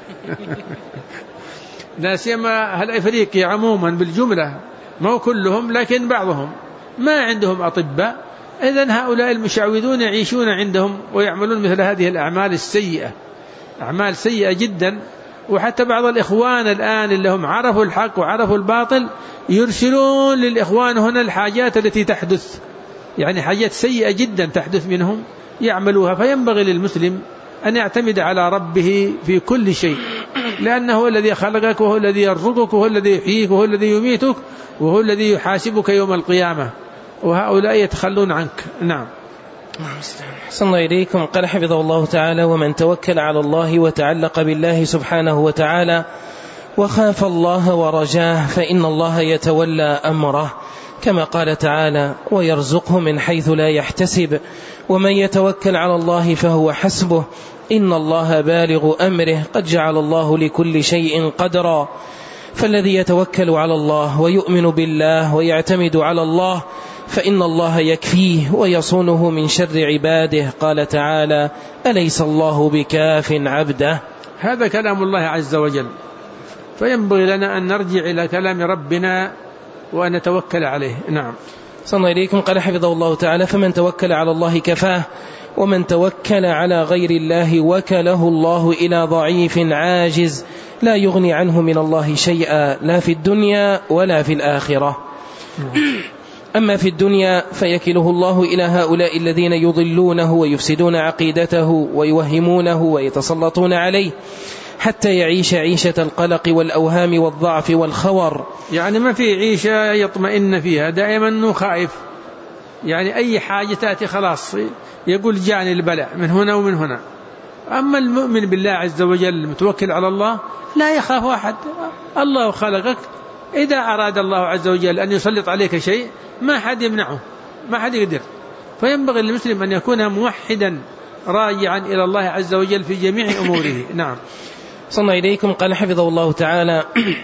لا سيما الأفريقيا عموما بالجملة، ما كلهم لكن بعضهم ما عندهم أطباء. إذن هؤلاء المشعوذون يعيشون عندهم ويعملون مثل هذه الأعمال السيئة، أعمال سيئة جدا. وحتى بعض الإخوان الآن اللي هم عرفوا الحق وعرفوا الباطل يرسلون للإخوان هنا الحاجات التي تحدث، يعني حاجات سيئة جدا تحدث منهم يعملوها. فينبغي للمسلم أن يعتمد على ربه في كل شيء، لأنه هو الذي خلقك وهو الذي يرزقك وهو الذي يحييك وهو الذي يميتك وهو الذي يحاسبك يوم القيامة، وهؤلاء يتخلون عنك. نعم. أحسن الله إليكم. قال حفظه الله تعالى: ومن توكل على الله وتعلق بالله سبحانه وتعالى وخاف الله ورجاه فإن الله يتولى أمره، كما قال تعالى: ويرزقه من حيث لا يحتسب ومن يتوكل على الله فهو حسبه إن الله بالغ أمره قد جعل الله لكل شيء قدرا. فالذي يتوكل على الله ويؤمن بالله ويعتمد على الله فإن الله يكفيه ويصونه من شر عباده. قال تعالى: أليس الله بكاف عبده. هذا كلام الله عز وجل، فينبغي لنا أن نرجع إلى كلام ربنا وأن نتوكل عليه. نعم. صلى الله عليكم. قال حفظه الله تعالى: فمن توكل على الله كفاه، ومن توكل على غير الله وكله الله إلى ضعيف عاجز لا يغني عنه من الله شيئا لا في الدنيا ولا في الآخرة. أما في الدنيا فيكله الله إلى هؤلاء الذين يضلونه ويفسدون عقيدته ويوهمونه ويتسلطون عليه حتى يعيش عيشة القلق والأوهام والضعف والخور، يعني ما في عيشة يطمئن فيها، دائما أنه خائف، يعني أي حاجة تأتي خلاص يقول جاني البلاء من هنا ومن هنا. أما المؤمن بالله عز وجل المتوكل على الله لا يخاف أحد، الله خلقك، إذا أراد الله عز وجل أن يسلط عليك شيء ما حد يمنعه، ما حد يقدر. فينبغي للمسلم أن يكون موحدا راجعا إلى الله عز وجل في جميع أموره. نعم. صلى الله إليكم. قال حفظه الله تعالى: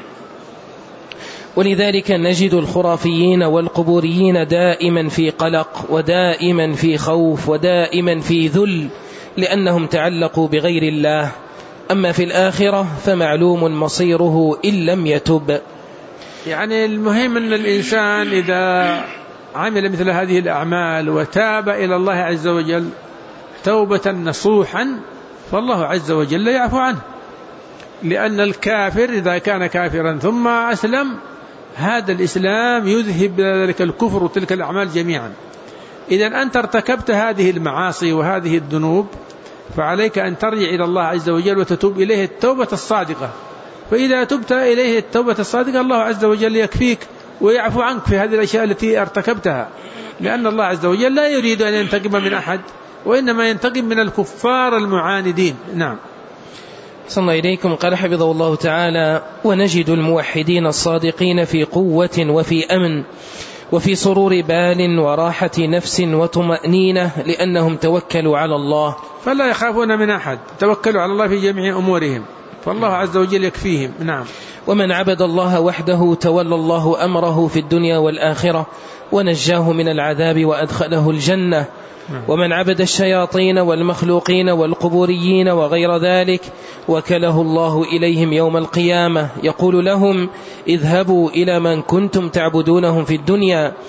ولذلك نجد الخرافيين والقبوريين دائما في قلق ودائما في خوف ودائما في ذل، لأنهم تعلقوا بغير الله. أما في الآخرة فمعلوم مصيره إن لم يتب. يعني المهم أن الإنسان إذا عمل مثل هذه الأعمال وتاب إلى الله عز وجل توبة نصوحا فالله عز وجل يعفو عنه، لأن الكافر إذا كان كافرا ثم أسلم هذا الإسلام يذهب ذلك الكفر وتلك الأعمال جميعا. إذا أنت ارتكبت هذه المعاصي وهذه الذنوب فعليك أن ترجع إلى الله عز وجل وتتوب إليه التوبة الصادقة. فإذا تبت إليه التوبة الصادقة الله عز وجل يكفيك ويعفو عنك في هذه الأشياء التي ارتكبتها، لأن الله عز وجل لا يريد أن ينتقم من أحد، وإنما ينتقم من الكفار المعاندين. نعم. صلى الله إليكم. قال حفظه الله تعالى: ونجد الموحدين الصادقين في قوة وفي أمن وفي سرور بال وراحة نفس وطمأنينة، لأنهم توكلوا على الله فلا يخافون من أحد، توكلوا على الله في جميع أمورهم فالله عز وجل يكفيهم. نعم. ومن عبد الله وحده تولى الله أمره في الدنيا والآخرة ونجاه من العذاب وأدخله الجنة. ومن عبد الشياطين والمخلوقين والقبوريين وغير ذلك وكله الله إليهم يوم القيامة يقول لهم: اذهبوا إلى من كنتم تعبدونهم في الدنيا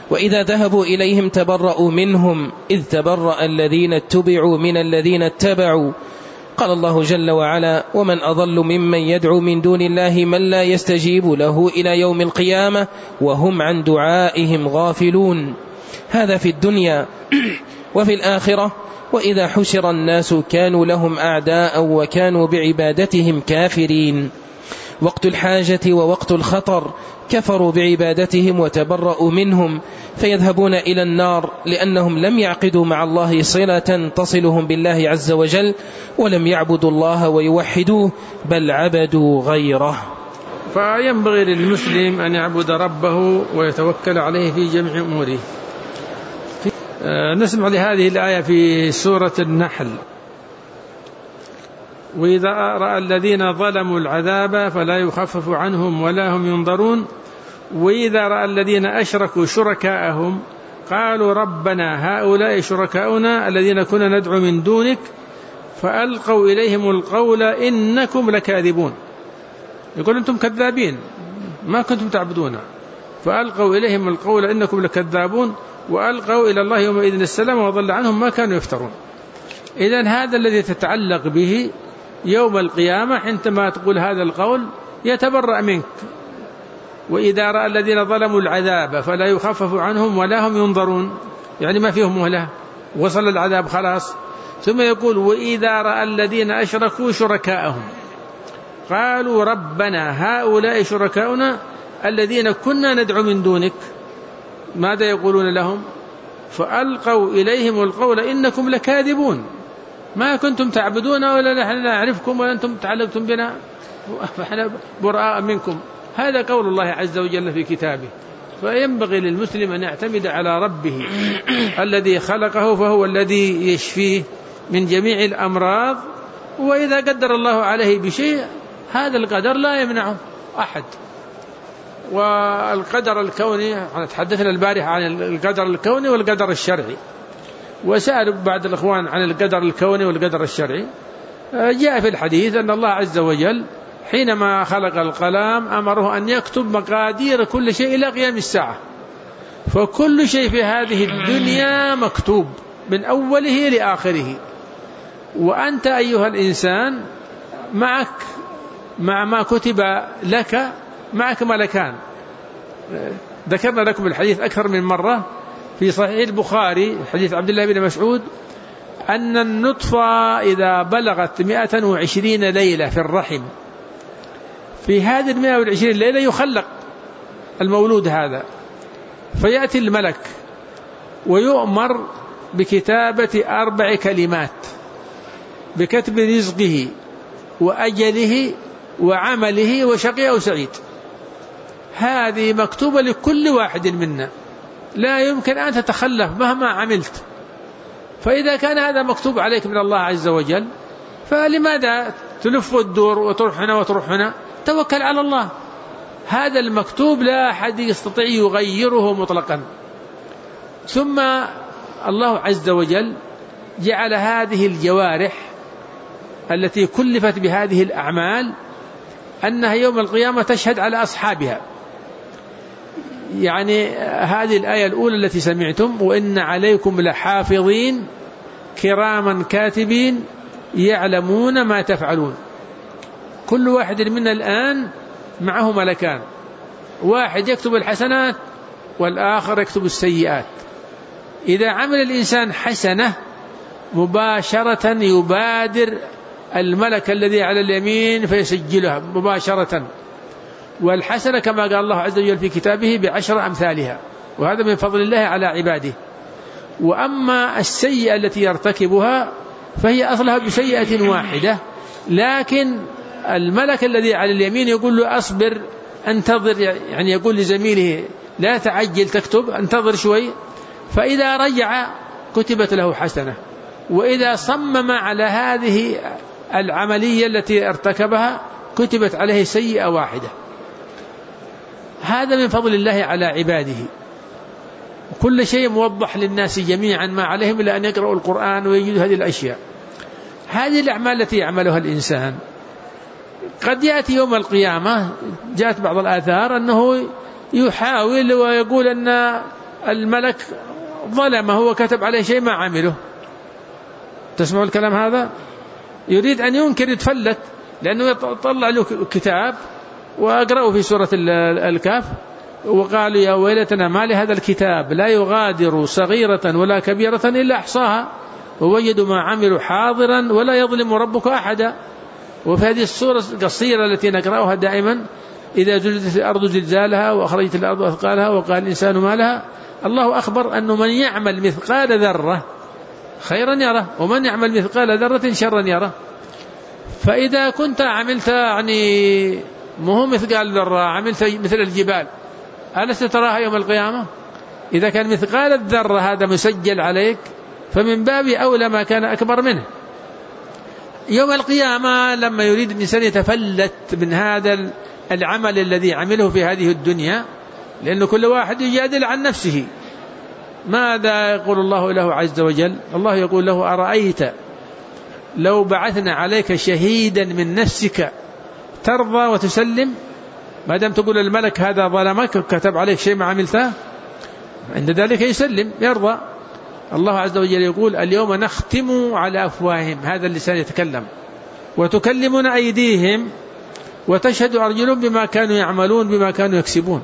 وإذا ذهبوا إليهم تبرأوا منهم إذ تبرأ الذين اتبعوا من الذين اتبعوا. قال الله جل وعلا: ومن أضل ممن يدعو من دون الله من لا يستجيب له إلى يوم القيامة وهم عن دعائهم غافلون. هذا في الدنيا. وفي الآخرة: وإذا حشر الناس كانوا لهم أعداء وكانوا بعبادتهم كافرين. وقت الحاجة ووقت الخطر كفروا بعبادتهم وتبرأوا منهم، فيذهبون إلى النار لأنهم لم يعقدوا مع الله صلة تصلهم بالله عز وجل، ولم يعبدوا الله ويوحدوه، بل عبدوا غيره. فينبغي للمسلم أن يعبد ربه ويتوكل عليه في جميع أموره. نسمع لهذه الآية في سورة النحل: وإذا رأى الذين ظلموا العذاب فلا يخفف عنهم ولا هم ينظرون وإذا رأى الذين أشركوا شركاءهم قالوا ربنا هؤلاء شركاؤنا الذين كنا ندعو من دونك فألقوا إليهم القول إنكم لكاذبون. يقول أنتم كذابين ما كنتم تعبدون، فألقوا إليهم القول إنكم لكذابون وألقوا إلى الله يومئذ السلام وضل عنهم ما كانوا يفترون. إذن هذا الذي تتعلق به يوم القيامة، عندما تقول هذا القول يتبرأ منك. وإذا رأى الذين ظلموا العذاب فلا يخفف عنهم ولا هم ينظرون، يعني ما فيهم مهلة، وصل العذاب خلاص. ثم يقول وإذا رأى الذين أشركوا شركاءهم قالوا ربنا هؤلاء شركاؤنا الذين كنا ندعو من دونك، ماذا يقولون لهم؟ فألقوا إليهم القول إنكم لكاذبون، ما كنتم تعبدون ولا نحن نعرفكم ولا أنتم تعلقتم بنا، فإحنا براء منكم. هذا قول الله عز وجل في كتابه. فينبغي للمسلم أن يعتمد على ربه الذي خلقه، فهو الذي يشفيه من جميع الأمراض. وإذا قدر الله عليه بشيء هذا القدر لا يمنعه أحد. والقدر الكوني، تحدثنا البارحة عن القدر الكوني والقدر الشرعي، وسأل بعض الأخوان عن القدر الكوني والقدر الشرعي. جاء في الحديث أن الله عز وجل حينما خلق القلم أمره أن يكتب مقادير كل شيء إلى قيام الساعة، فكل شيء في هذه الدنيا مكتوب من أوله لآخره. وأنت أيها الإنسان معك مع ما كتب لك معك ملكان. ذكرنا لكم الحديث أكثر من مرة في صحيح البخاري، حديث عبد الله بن مسعود، أن النطفة إذا بلغت 120 ليلة في الرحم، في هذه 120 ليلة يخلق المولود هذا، فيأتي الملك ويؤمر بكتابة 4 كلمات بكتب رزقه وأجله وعمله وشقي أو سعيد. هذه مكتوبة لكل واحد منا، لا يمكن أن تتخلف مهما عملت. فإذا كان هذا مكتوب عليك من الله عز وجل، فلماذا تلف الدور وتروح هنا وتروح هنا؟ توكل على الله. هذا المكتوب لا أحد يستطيع يغيره مطلقا. ثم الله عز وجل جعل هذه الجوارح التي كلفت بهذه الأعمال أنها يوم القيامة تشهد على أصحابها. يعني هذه الآية الأولى التي سمعتم: وإن عليكم لحافظين كراما كاتبين يعلمون ما تفعلون. كل واحد منا الآن معه ملكان، واحد يكتب الحسنات والآخر يكتب السيئات. إذا عمل الإنسان حسنة مباشرة يبادر الملك الذي على اليمين فيسجلها مباشرة، والحسنة كما قال الله عز وجل في كتابه ب10 أمثالها، وهذا من فضل الله على عباده. وأما السيئة التي يرتكبها فهي أصلها بسيئة واحدة، لكن الملك الذي على اليمين يقول له أصبر انتظر، يعني يقول لزميله لا تعجل تكتب، انتظر شوي. فإذا رجع كتبت له حسنة، وإذا صمم على هذه العملية التي ارتكبها كتبت عليه سيئة واحدة. هذا من فضل الله على عباده. كل شيء موضح للناس جميعا ما عليهم إلا أن يقرأوا القرآن ويجدوا هذه الأشياء. هذه الأعمال التي يعملها الإنسان قد يأتي يوم القيامة، جاءت بعض الآثار أنه يحاول ويقول أن الملك ظلمه وكتب عليه شيء ما عمله. تسمعوا الكلام هذا؟ يريد أن ينكر، يتفلت، لأنه يطلع له كتاب وأقرأه في سورة الكهف، وقالوا يا ويلتنا ما لهذا الكتاب لا يغادر صغيرة ولا كبيرة إلا أحصاها ووجدوا ما عملوا حاضرا ولا يظلم ربك أحدا. وفي هذه السورة القصيرة التي نقرأها دائما إذا زلزلت الأرض زلزالها وأخرجت الأرض أثقالها وقال الإنسان ما لها، الله أخبر أنه من يعمل مثقال ذرة خيرا يره ومن يعمل مثقال ذرة شرا يره. فإذا كنت عملت يعني مو مثقال ذرة، عملت مثل الجبال، ألست تراها يوم القيامة؟ إذا كان مثقال الذرة هذا مسجل عليك فمن باب أولى ما كان أكبر منه. يوم القيامة لما يريد الإنسان يتفلت من هذا العمل الذي عمله في هذه الدنيا، لأن كل واحد يجادل عن نفسه، ماذا يقول الله له عز وجل؟ الله يقول له أرأيت لو بعثنا عليك شهيدا من نفسك ترضى وتسلم؟ ما دام تقول الملك هذا ظلمك وكتب عليك شيء ما عملته، عند ذلك يسلم يرضى. الله عز وجل يقول اليوم نختم على أفواههم، هذا اللسان يتكلم، وتكلمنا أيديهم وتشهد أرجلهم بما كانوا يعملون بما كانوا يكسبون.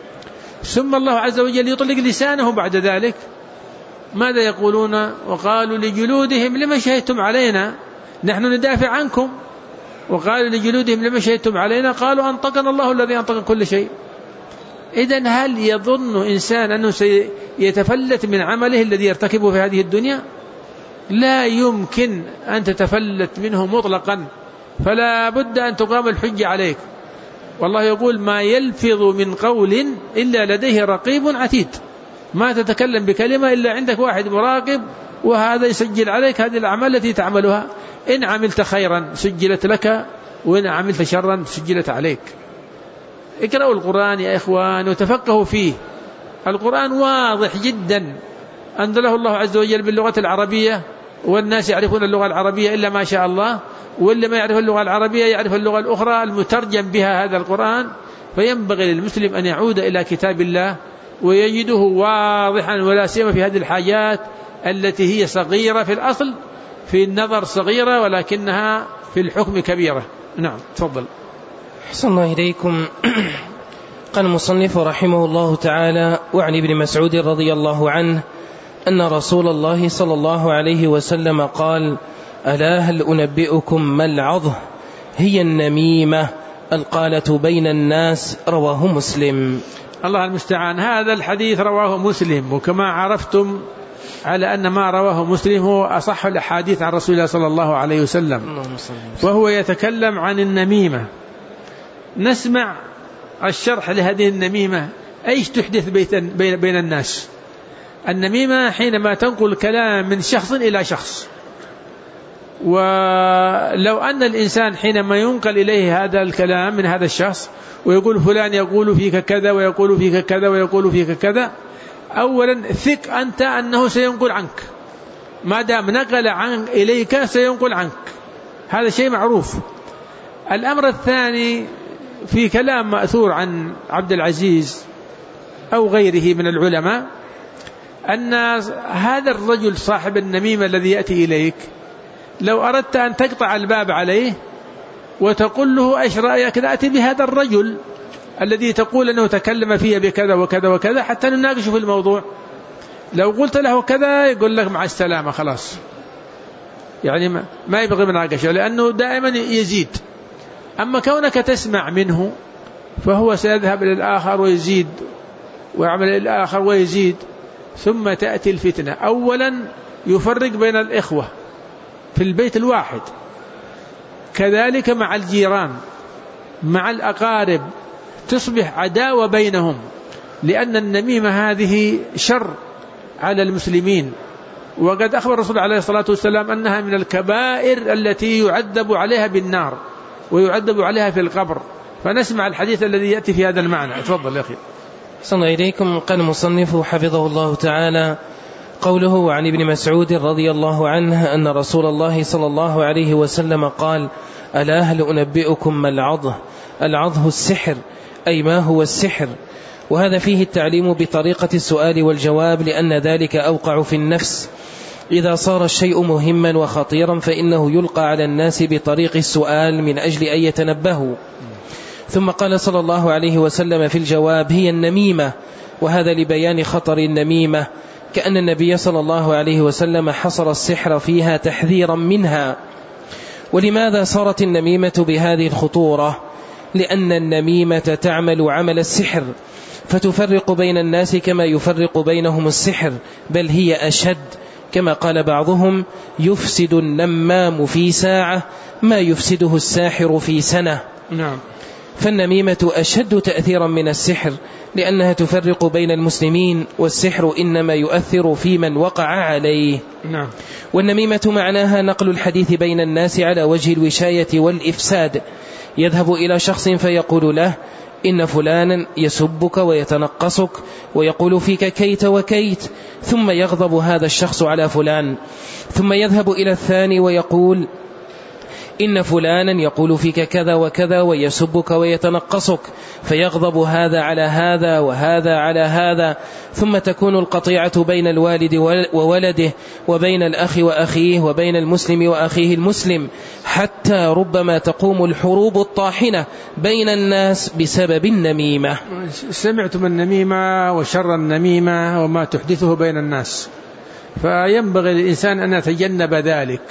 ثم الله عز وجل يطلق لسانه بعد ذلك، ماذا يقولون؟ وقالوا لجلودهم لما شهدتم علينا نحن ندافع عنكم، وقالوا لجلودهم لما شهدتم علينا قالوا أنطقنا الله الذي أنطق كل شيء. إذن هل يظن إنسان أنه سيتفلت من عمله الذي يرتكبه في هذه الدنيا؟ لا يمكن أن تتفلت منه مطلقا، فلا بد أن تقام الحجة عليك. والله يقول ما يلفظ من قول إلا لديه رقيب عتيد، ما تتكلم بكلمة إلا عندك واحد مراقب، وهذا يسجل عليك هذه الأعمال التي تعملها. إن عملت خيرا سجلت لك، وإن عملت شرا سجلت عليك. اقرأوا القرآن يا إخوان وتفقهوا فيه. القرآن واضح جدا، أنزله الله عز وجل باللغة العربية، والناس يعرفون اللغة العربية إلا ما شاء الله، واللي ما يعرف اللغة العربية يعرف اللغة الأخرى المترجم بها هذا القرآن. فينبغي للمسلم أن يعود إلى كتاب الله ويجده واضحا، ولا سيما في هذه الحاجات التي هي صغيرة في الأصل، في النظر صغيرة ولكنها في الحكم كبيرة. نعم تفضل. أحسن الله إليكم. قال المصنف رحمه الله تعالى: وعن ابن مسعود رضي الله عنه أن رسول الله صلى الله عليه وسلم قال: ألا هل أنبئكم ما العظه؟ هي النميمة القالة بين الناس. رواه مسلم. الله المستعان. هذا الحديث رواه مسلم، وكما عرفتم على أن ما رواه مسلم هو أصح الأحاديث عن رسول الله صلى الله عليه وسلم، وهو يتكلم عن النميمة. نسمع الشرح لهذه النميمة، أيش تحدث بين الناس. النميمة حينما تنقل كلام من شخص إلى شخص، ولو أن الإنسان حينما ينقل إليه هذا الكلام من هذا الشخص ويقول فلان يقول فيك كذا ويقول فيك كذا ويقول فيك كذا، أولا ثق أنت أنه سينقل عنك، ما دام نقل إليك سينقل عنك، هذا شيء معروف. الأمر الثاني، في كلام مأثور عن عبد العزيز أو غيره من العلماء أن هذا الرجل صاحب النميمة الذي يأتي إليك لو أردت أن تقطع الباب عليه وتقول له إيش رأيك نأتي بهذا الرجل الذي تقول أنه تكلم فيه بكذا وكذا وكذا حتى نناقش في الموضوع، لو قلت له كذا يقول لك مع السلامة خلاص، يعني ما يبغي مناقشة، لأنه دائما يزيد. أما كونك تسمع منه فهو سيذهب إلى الآخر ويزيد ويعمل إلى الآخر ويزيد، ثم تأتي الفتنة. أولا يفرق بين الإخوة في البيت الواحد، كذلك مع الجيران مع الأقارب، تصبح عداوة بينهم، لأن النميمة هذه شر على المسلمين. وقد أخبر الرسول عليه الصلاة والسلام أنها من الكبائر التي يعذب عليها بالنار ويعذب عليها في القبر. فنسمع الحديث الذي يأتي في هذا المعنى. تفضل يا أخي. صلى إليكم. قال المصنف حفظه الله تعالى: قوله عن ابن مسعود رضي الله عنه أن رسول الله صلى الله عليه وسلم قال: ألا هل أنبئكم ما العظه؟ العظه السحر، أي ما هو السحر؟ وهذا فيه التعليم بطريقة السؤال والجواب، لأن ذلك أوقع في النفس. إذا صار الشيء مهما وخطيرا فإنه يلقى على الناس بطريق السؤال من أجل أن يتنبهوا. ثم قال صلى الله عليه وسلم في الجواب: هي النميمة، وهذا لبيان خطر النميمة، كأن النبي صلى الله عليه وسلم حصر السحر فيها تحذيرا منها. ولماذا صارت النميمة بهذه الخطورة؟ لأن النميمة تعمل عمل السحر، فتفرق بين الناس كما يفرق بينهم السحر، بل هي أشد، كما قال بعضهم: يفسد النمام في ساعة ما يفسده الساحر في سنة. نعم. فالنميمة أشد تأثيرا من السحر، لأنها تفرق بين المسلمين، والسحر إنما يؤثر في من وقع عليه. نعم. والنميمة معناها نقل الحديث بين الناس على وجه الوشاية والإفساد. يذهب إلى شخص فيقول له: إن فلانا يسبك ويتنقصك ويقول فيك كيت وكيت، ثم يغضب هذا الشخص على فلان، ثم يذهب إلى الثاني ويقول: إن فلانا يقول فيك كذا وكذا ويسبك ويتنقصك، فيغضب هذا على هذا وهذا على هذا، ثم تكون القطيعة بين الوالد وولده، وبين الأخ وأخيه، وبين المسلم وأخيه المسلم، حتى ربما تقوم الحروب الطاحنة بين الناس بسبب النميمة. سمعتم النميمة وشر النميمة وما تحدثه بين الناس، فينبغي للإنسان أن يتجنب ذلك.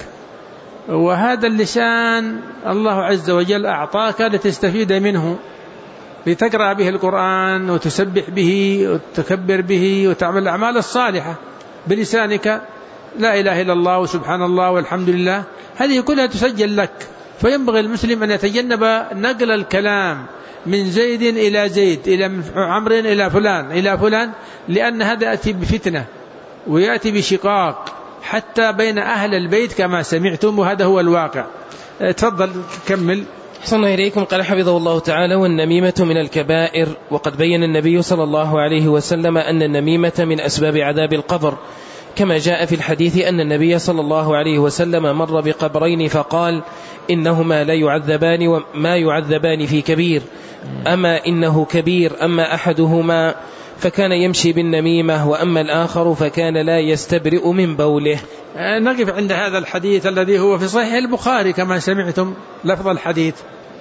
وهذا اللسان الله عز وجل أعطاك لتستفيد منه، لتقرأ به القرآن وتسبح به وتكبر به وتعمل الأعمال الصالحة بلسانك، لا إله إلا الله وسبحان الله والحمد لله، هذه كلها تسجل لك. فينبغي المسلم أن يتجنب نقل الكلام من زيد إلى زيد، إلى عمرو إلى فلان إلى فلان، لأن هذا يأتي بفتنة ويأتي بشقاق حتى بين أهل البيت كما سمعتم، وهذا هو الواقع. تفضل كمل. أحسن إليكم. قال حفظه الله تعالى: والنميمة من الكبائر. وقد بين النبي صلى الله عليه وسلم أن النميمة من أسباب عذاب القبر، كما جاء في الحديث أن النبي صلى الله عليه وسلم مر بقبرين فقال: إنهما لا يعذبان وما يعذبان في كبير، أما إنه كبير، أما أحدهما فكان يمشي بالنميمة، وأما الآخر فكان لا يستبرئ من بوله. نقف عند هذا الحديث الذي هو في صحيح البخاري كما سمعتم لفظ الحديث.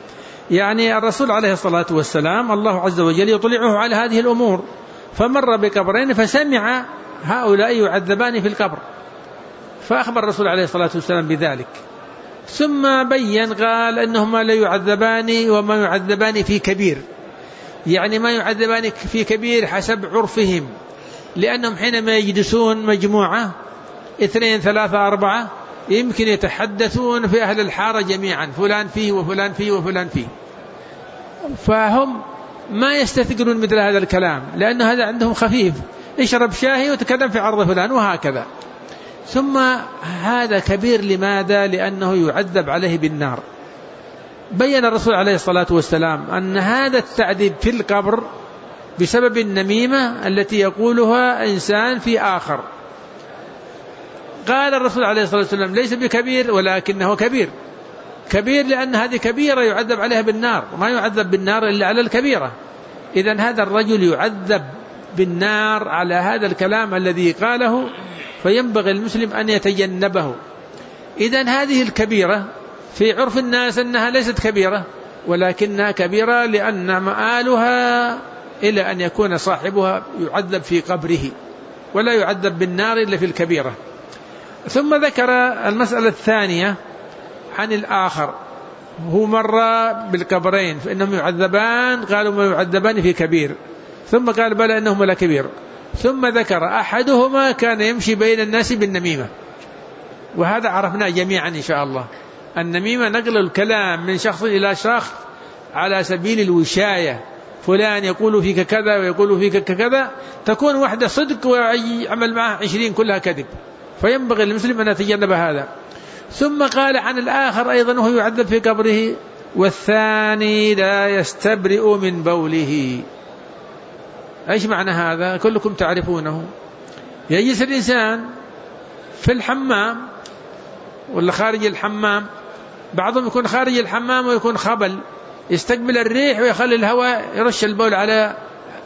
يعني الرسول عليه الصلاة والسلام الله عز وجل يطلعه على هذه الأمور، فمر بقبرين فسمع هؤلاء يعذبان في القبر، فأخبر الرسول عليه الصلاة والسلام بذلك، ثم بين قال أنهما لا يعذبان وما يعذبان في كبير، يعني ما يعذبان في كبير حسب عرفهم، لأنهم حينما يجلسون مجموعة 2 3 4 يمكن يتحدثون في أهل الحارة جميعا، فلان فيه وفلان فيه وفلان فيه، فهم ما يستثقلون مثل هذا الكلام، لأن هذا عندهم خفيف، اشرب شاهي وتكلم في عرض فلان وهكذا. ثم هذا كبير، لماذا؟ لأنه يعذب عليه بالنار. بين الرسول عليه الصلاة والسلام أن هذا التعذيب في القبر بسبب النميمة التي يقولها إنسان في آخر. قال الرسول عليه الصلاة والسلام: ليس بكبير ولكنه كبير. كبير لأن هذه كبيرة يعذب عليها بالنار، وما يعذب بالنار إلا على الكبيرة. إذن هذا الرجل يعذب بالنار على هذا الكلام الذي قاله، فينبغي المسلم أن يتجنبه. إذن هذه الكبيرة في عرف الناس أنها ليست كبيرة، ولكنها كبيرة لأن مآلها إلى أن يكون صاحبها يعذب في قبره، ولا يعذب بالنار إلا في الكبيرة. ثم ذكر المسألة الثانية عن الآخر، هو مر بالقبرين فإنهم يعذبان، قالوا ما يعذبان في كبير، ثم قال بلى إنهم لا كبير، ثم ذكر أحدهما كان يمشي بين الناس بالنميمة، وهذا عرفناه جميعا إن شاء الله. النميمة نقل الكلام من شخص إلى شخص على سبيل الوشاية، فلان يقول فيك كذا ويقول فيك كذا، تكون واحدة صدق ويعمل معه 20 كلها كذب، فينبغي المسلم أن يتجنب هذا. ثم قال عن الآخر أيضا وهو يعذب في قبره: والثاني لا يستبرئ من بوله. إيش معنى هذا؟ كلكم تعرفونه. يجلس الإنسان في الحمام ولا خارج الحمام، بعضهم يكون خارج الحمام ويكون خبل، يستقبل الريح ويخلي الهواء يرش البول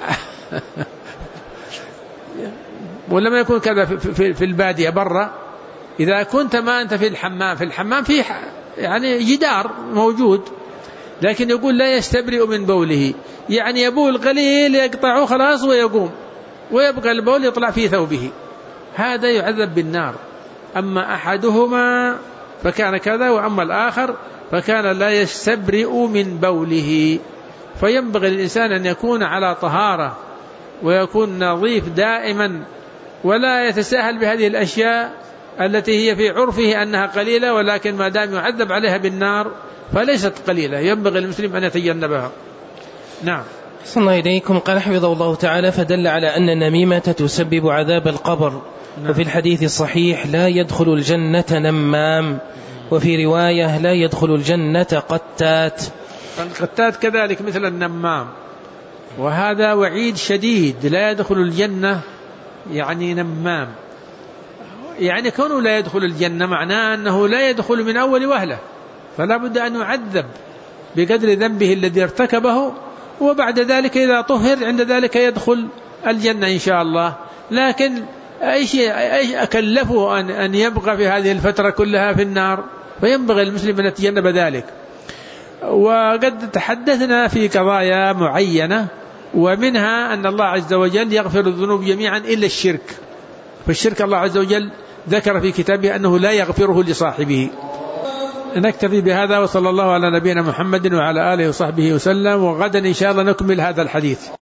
ولما يكون كذا في البادية برا، إذا كنت ما أنت في الحمام فيه يعني جدار موجود، لكن يقول لا يستبرئ من بوله، يعني يبول قليل يقطعه خلاص ويقوم، ويبقى البول يطلع في ثوبه، هذا يعذب بالنار. أما أحدهما فكان كذا، وأما الآخر فكان لا يستبرئ من بوله. فينبغي الإنسان أن يكون على طهارة ويكون نظيف دائما، ولا يتساهل بهذه الأشياء التي هي في عرفه أنها قليلة، ولكن ما دام يعذب عليها بالنار فليست قليلة، ينبغي المسلم أن يتجنبها. نعم. صلى الله إليكم. قال حفظه الله تعالى: فدل على أن النميمة تسبب عذاب القبر. نعم. وفي الحديث الصحيح: لا يدخل الجنة نمام. وفي رواية: لا يدخل الجنة قتات. القتات كذلك مثل النمام، وهذا وعيد شديد، لا يدخل الجنة يعني نمام، يعني كونه لا يدخل الجنة معناه أنه لا يدخل من أول وهلة، فلا بد أن يعذب بقدر ذنبه الذي ارتكبه، وبعد ذلك إذا طهر عند ذلك يدخل الجنة إن شاء الله. لكن أيش أكلفه أن يبقى في هذه الفترة كلها في النار؟ فينبغي المسلم أن يتجنب ذلك. وقد تحدثنا في قضايا معينة، ومنها أن الله عز وجل يغفر الذنوب جميعا إلا الشرك، فالشرك الله عز وجل ذكر في كتابه أنه لا يغفره لصاحبه. نكتفي بهذا، وصلى الله على نبينا محمد وعلى آله وصحبه وسلم، وغدا إن شاء الله نكمل هذا الحديث.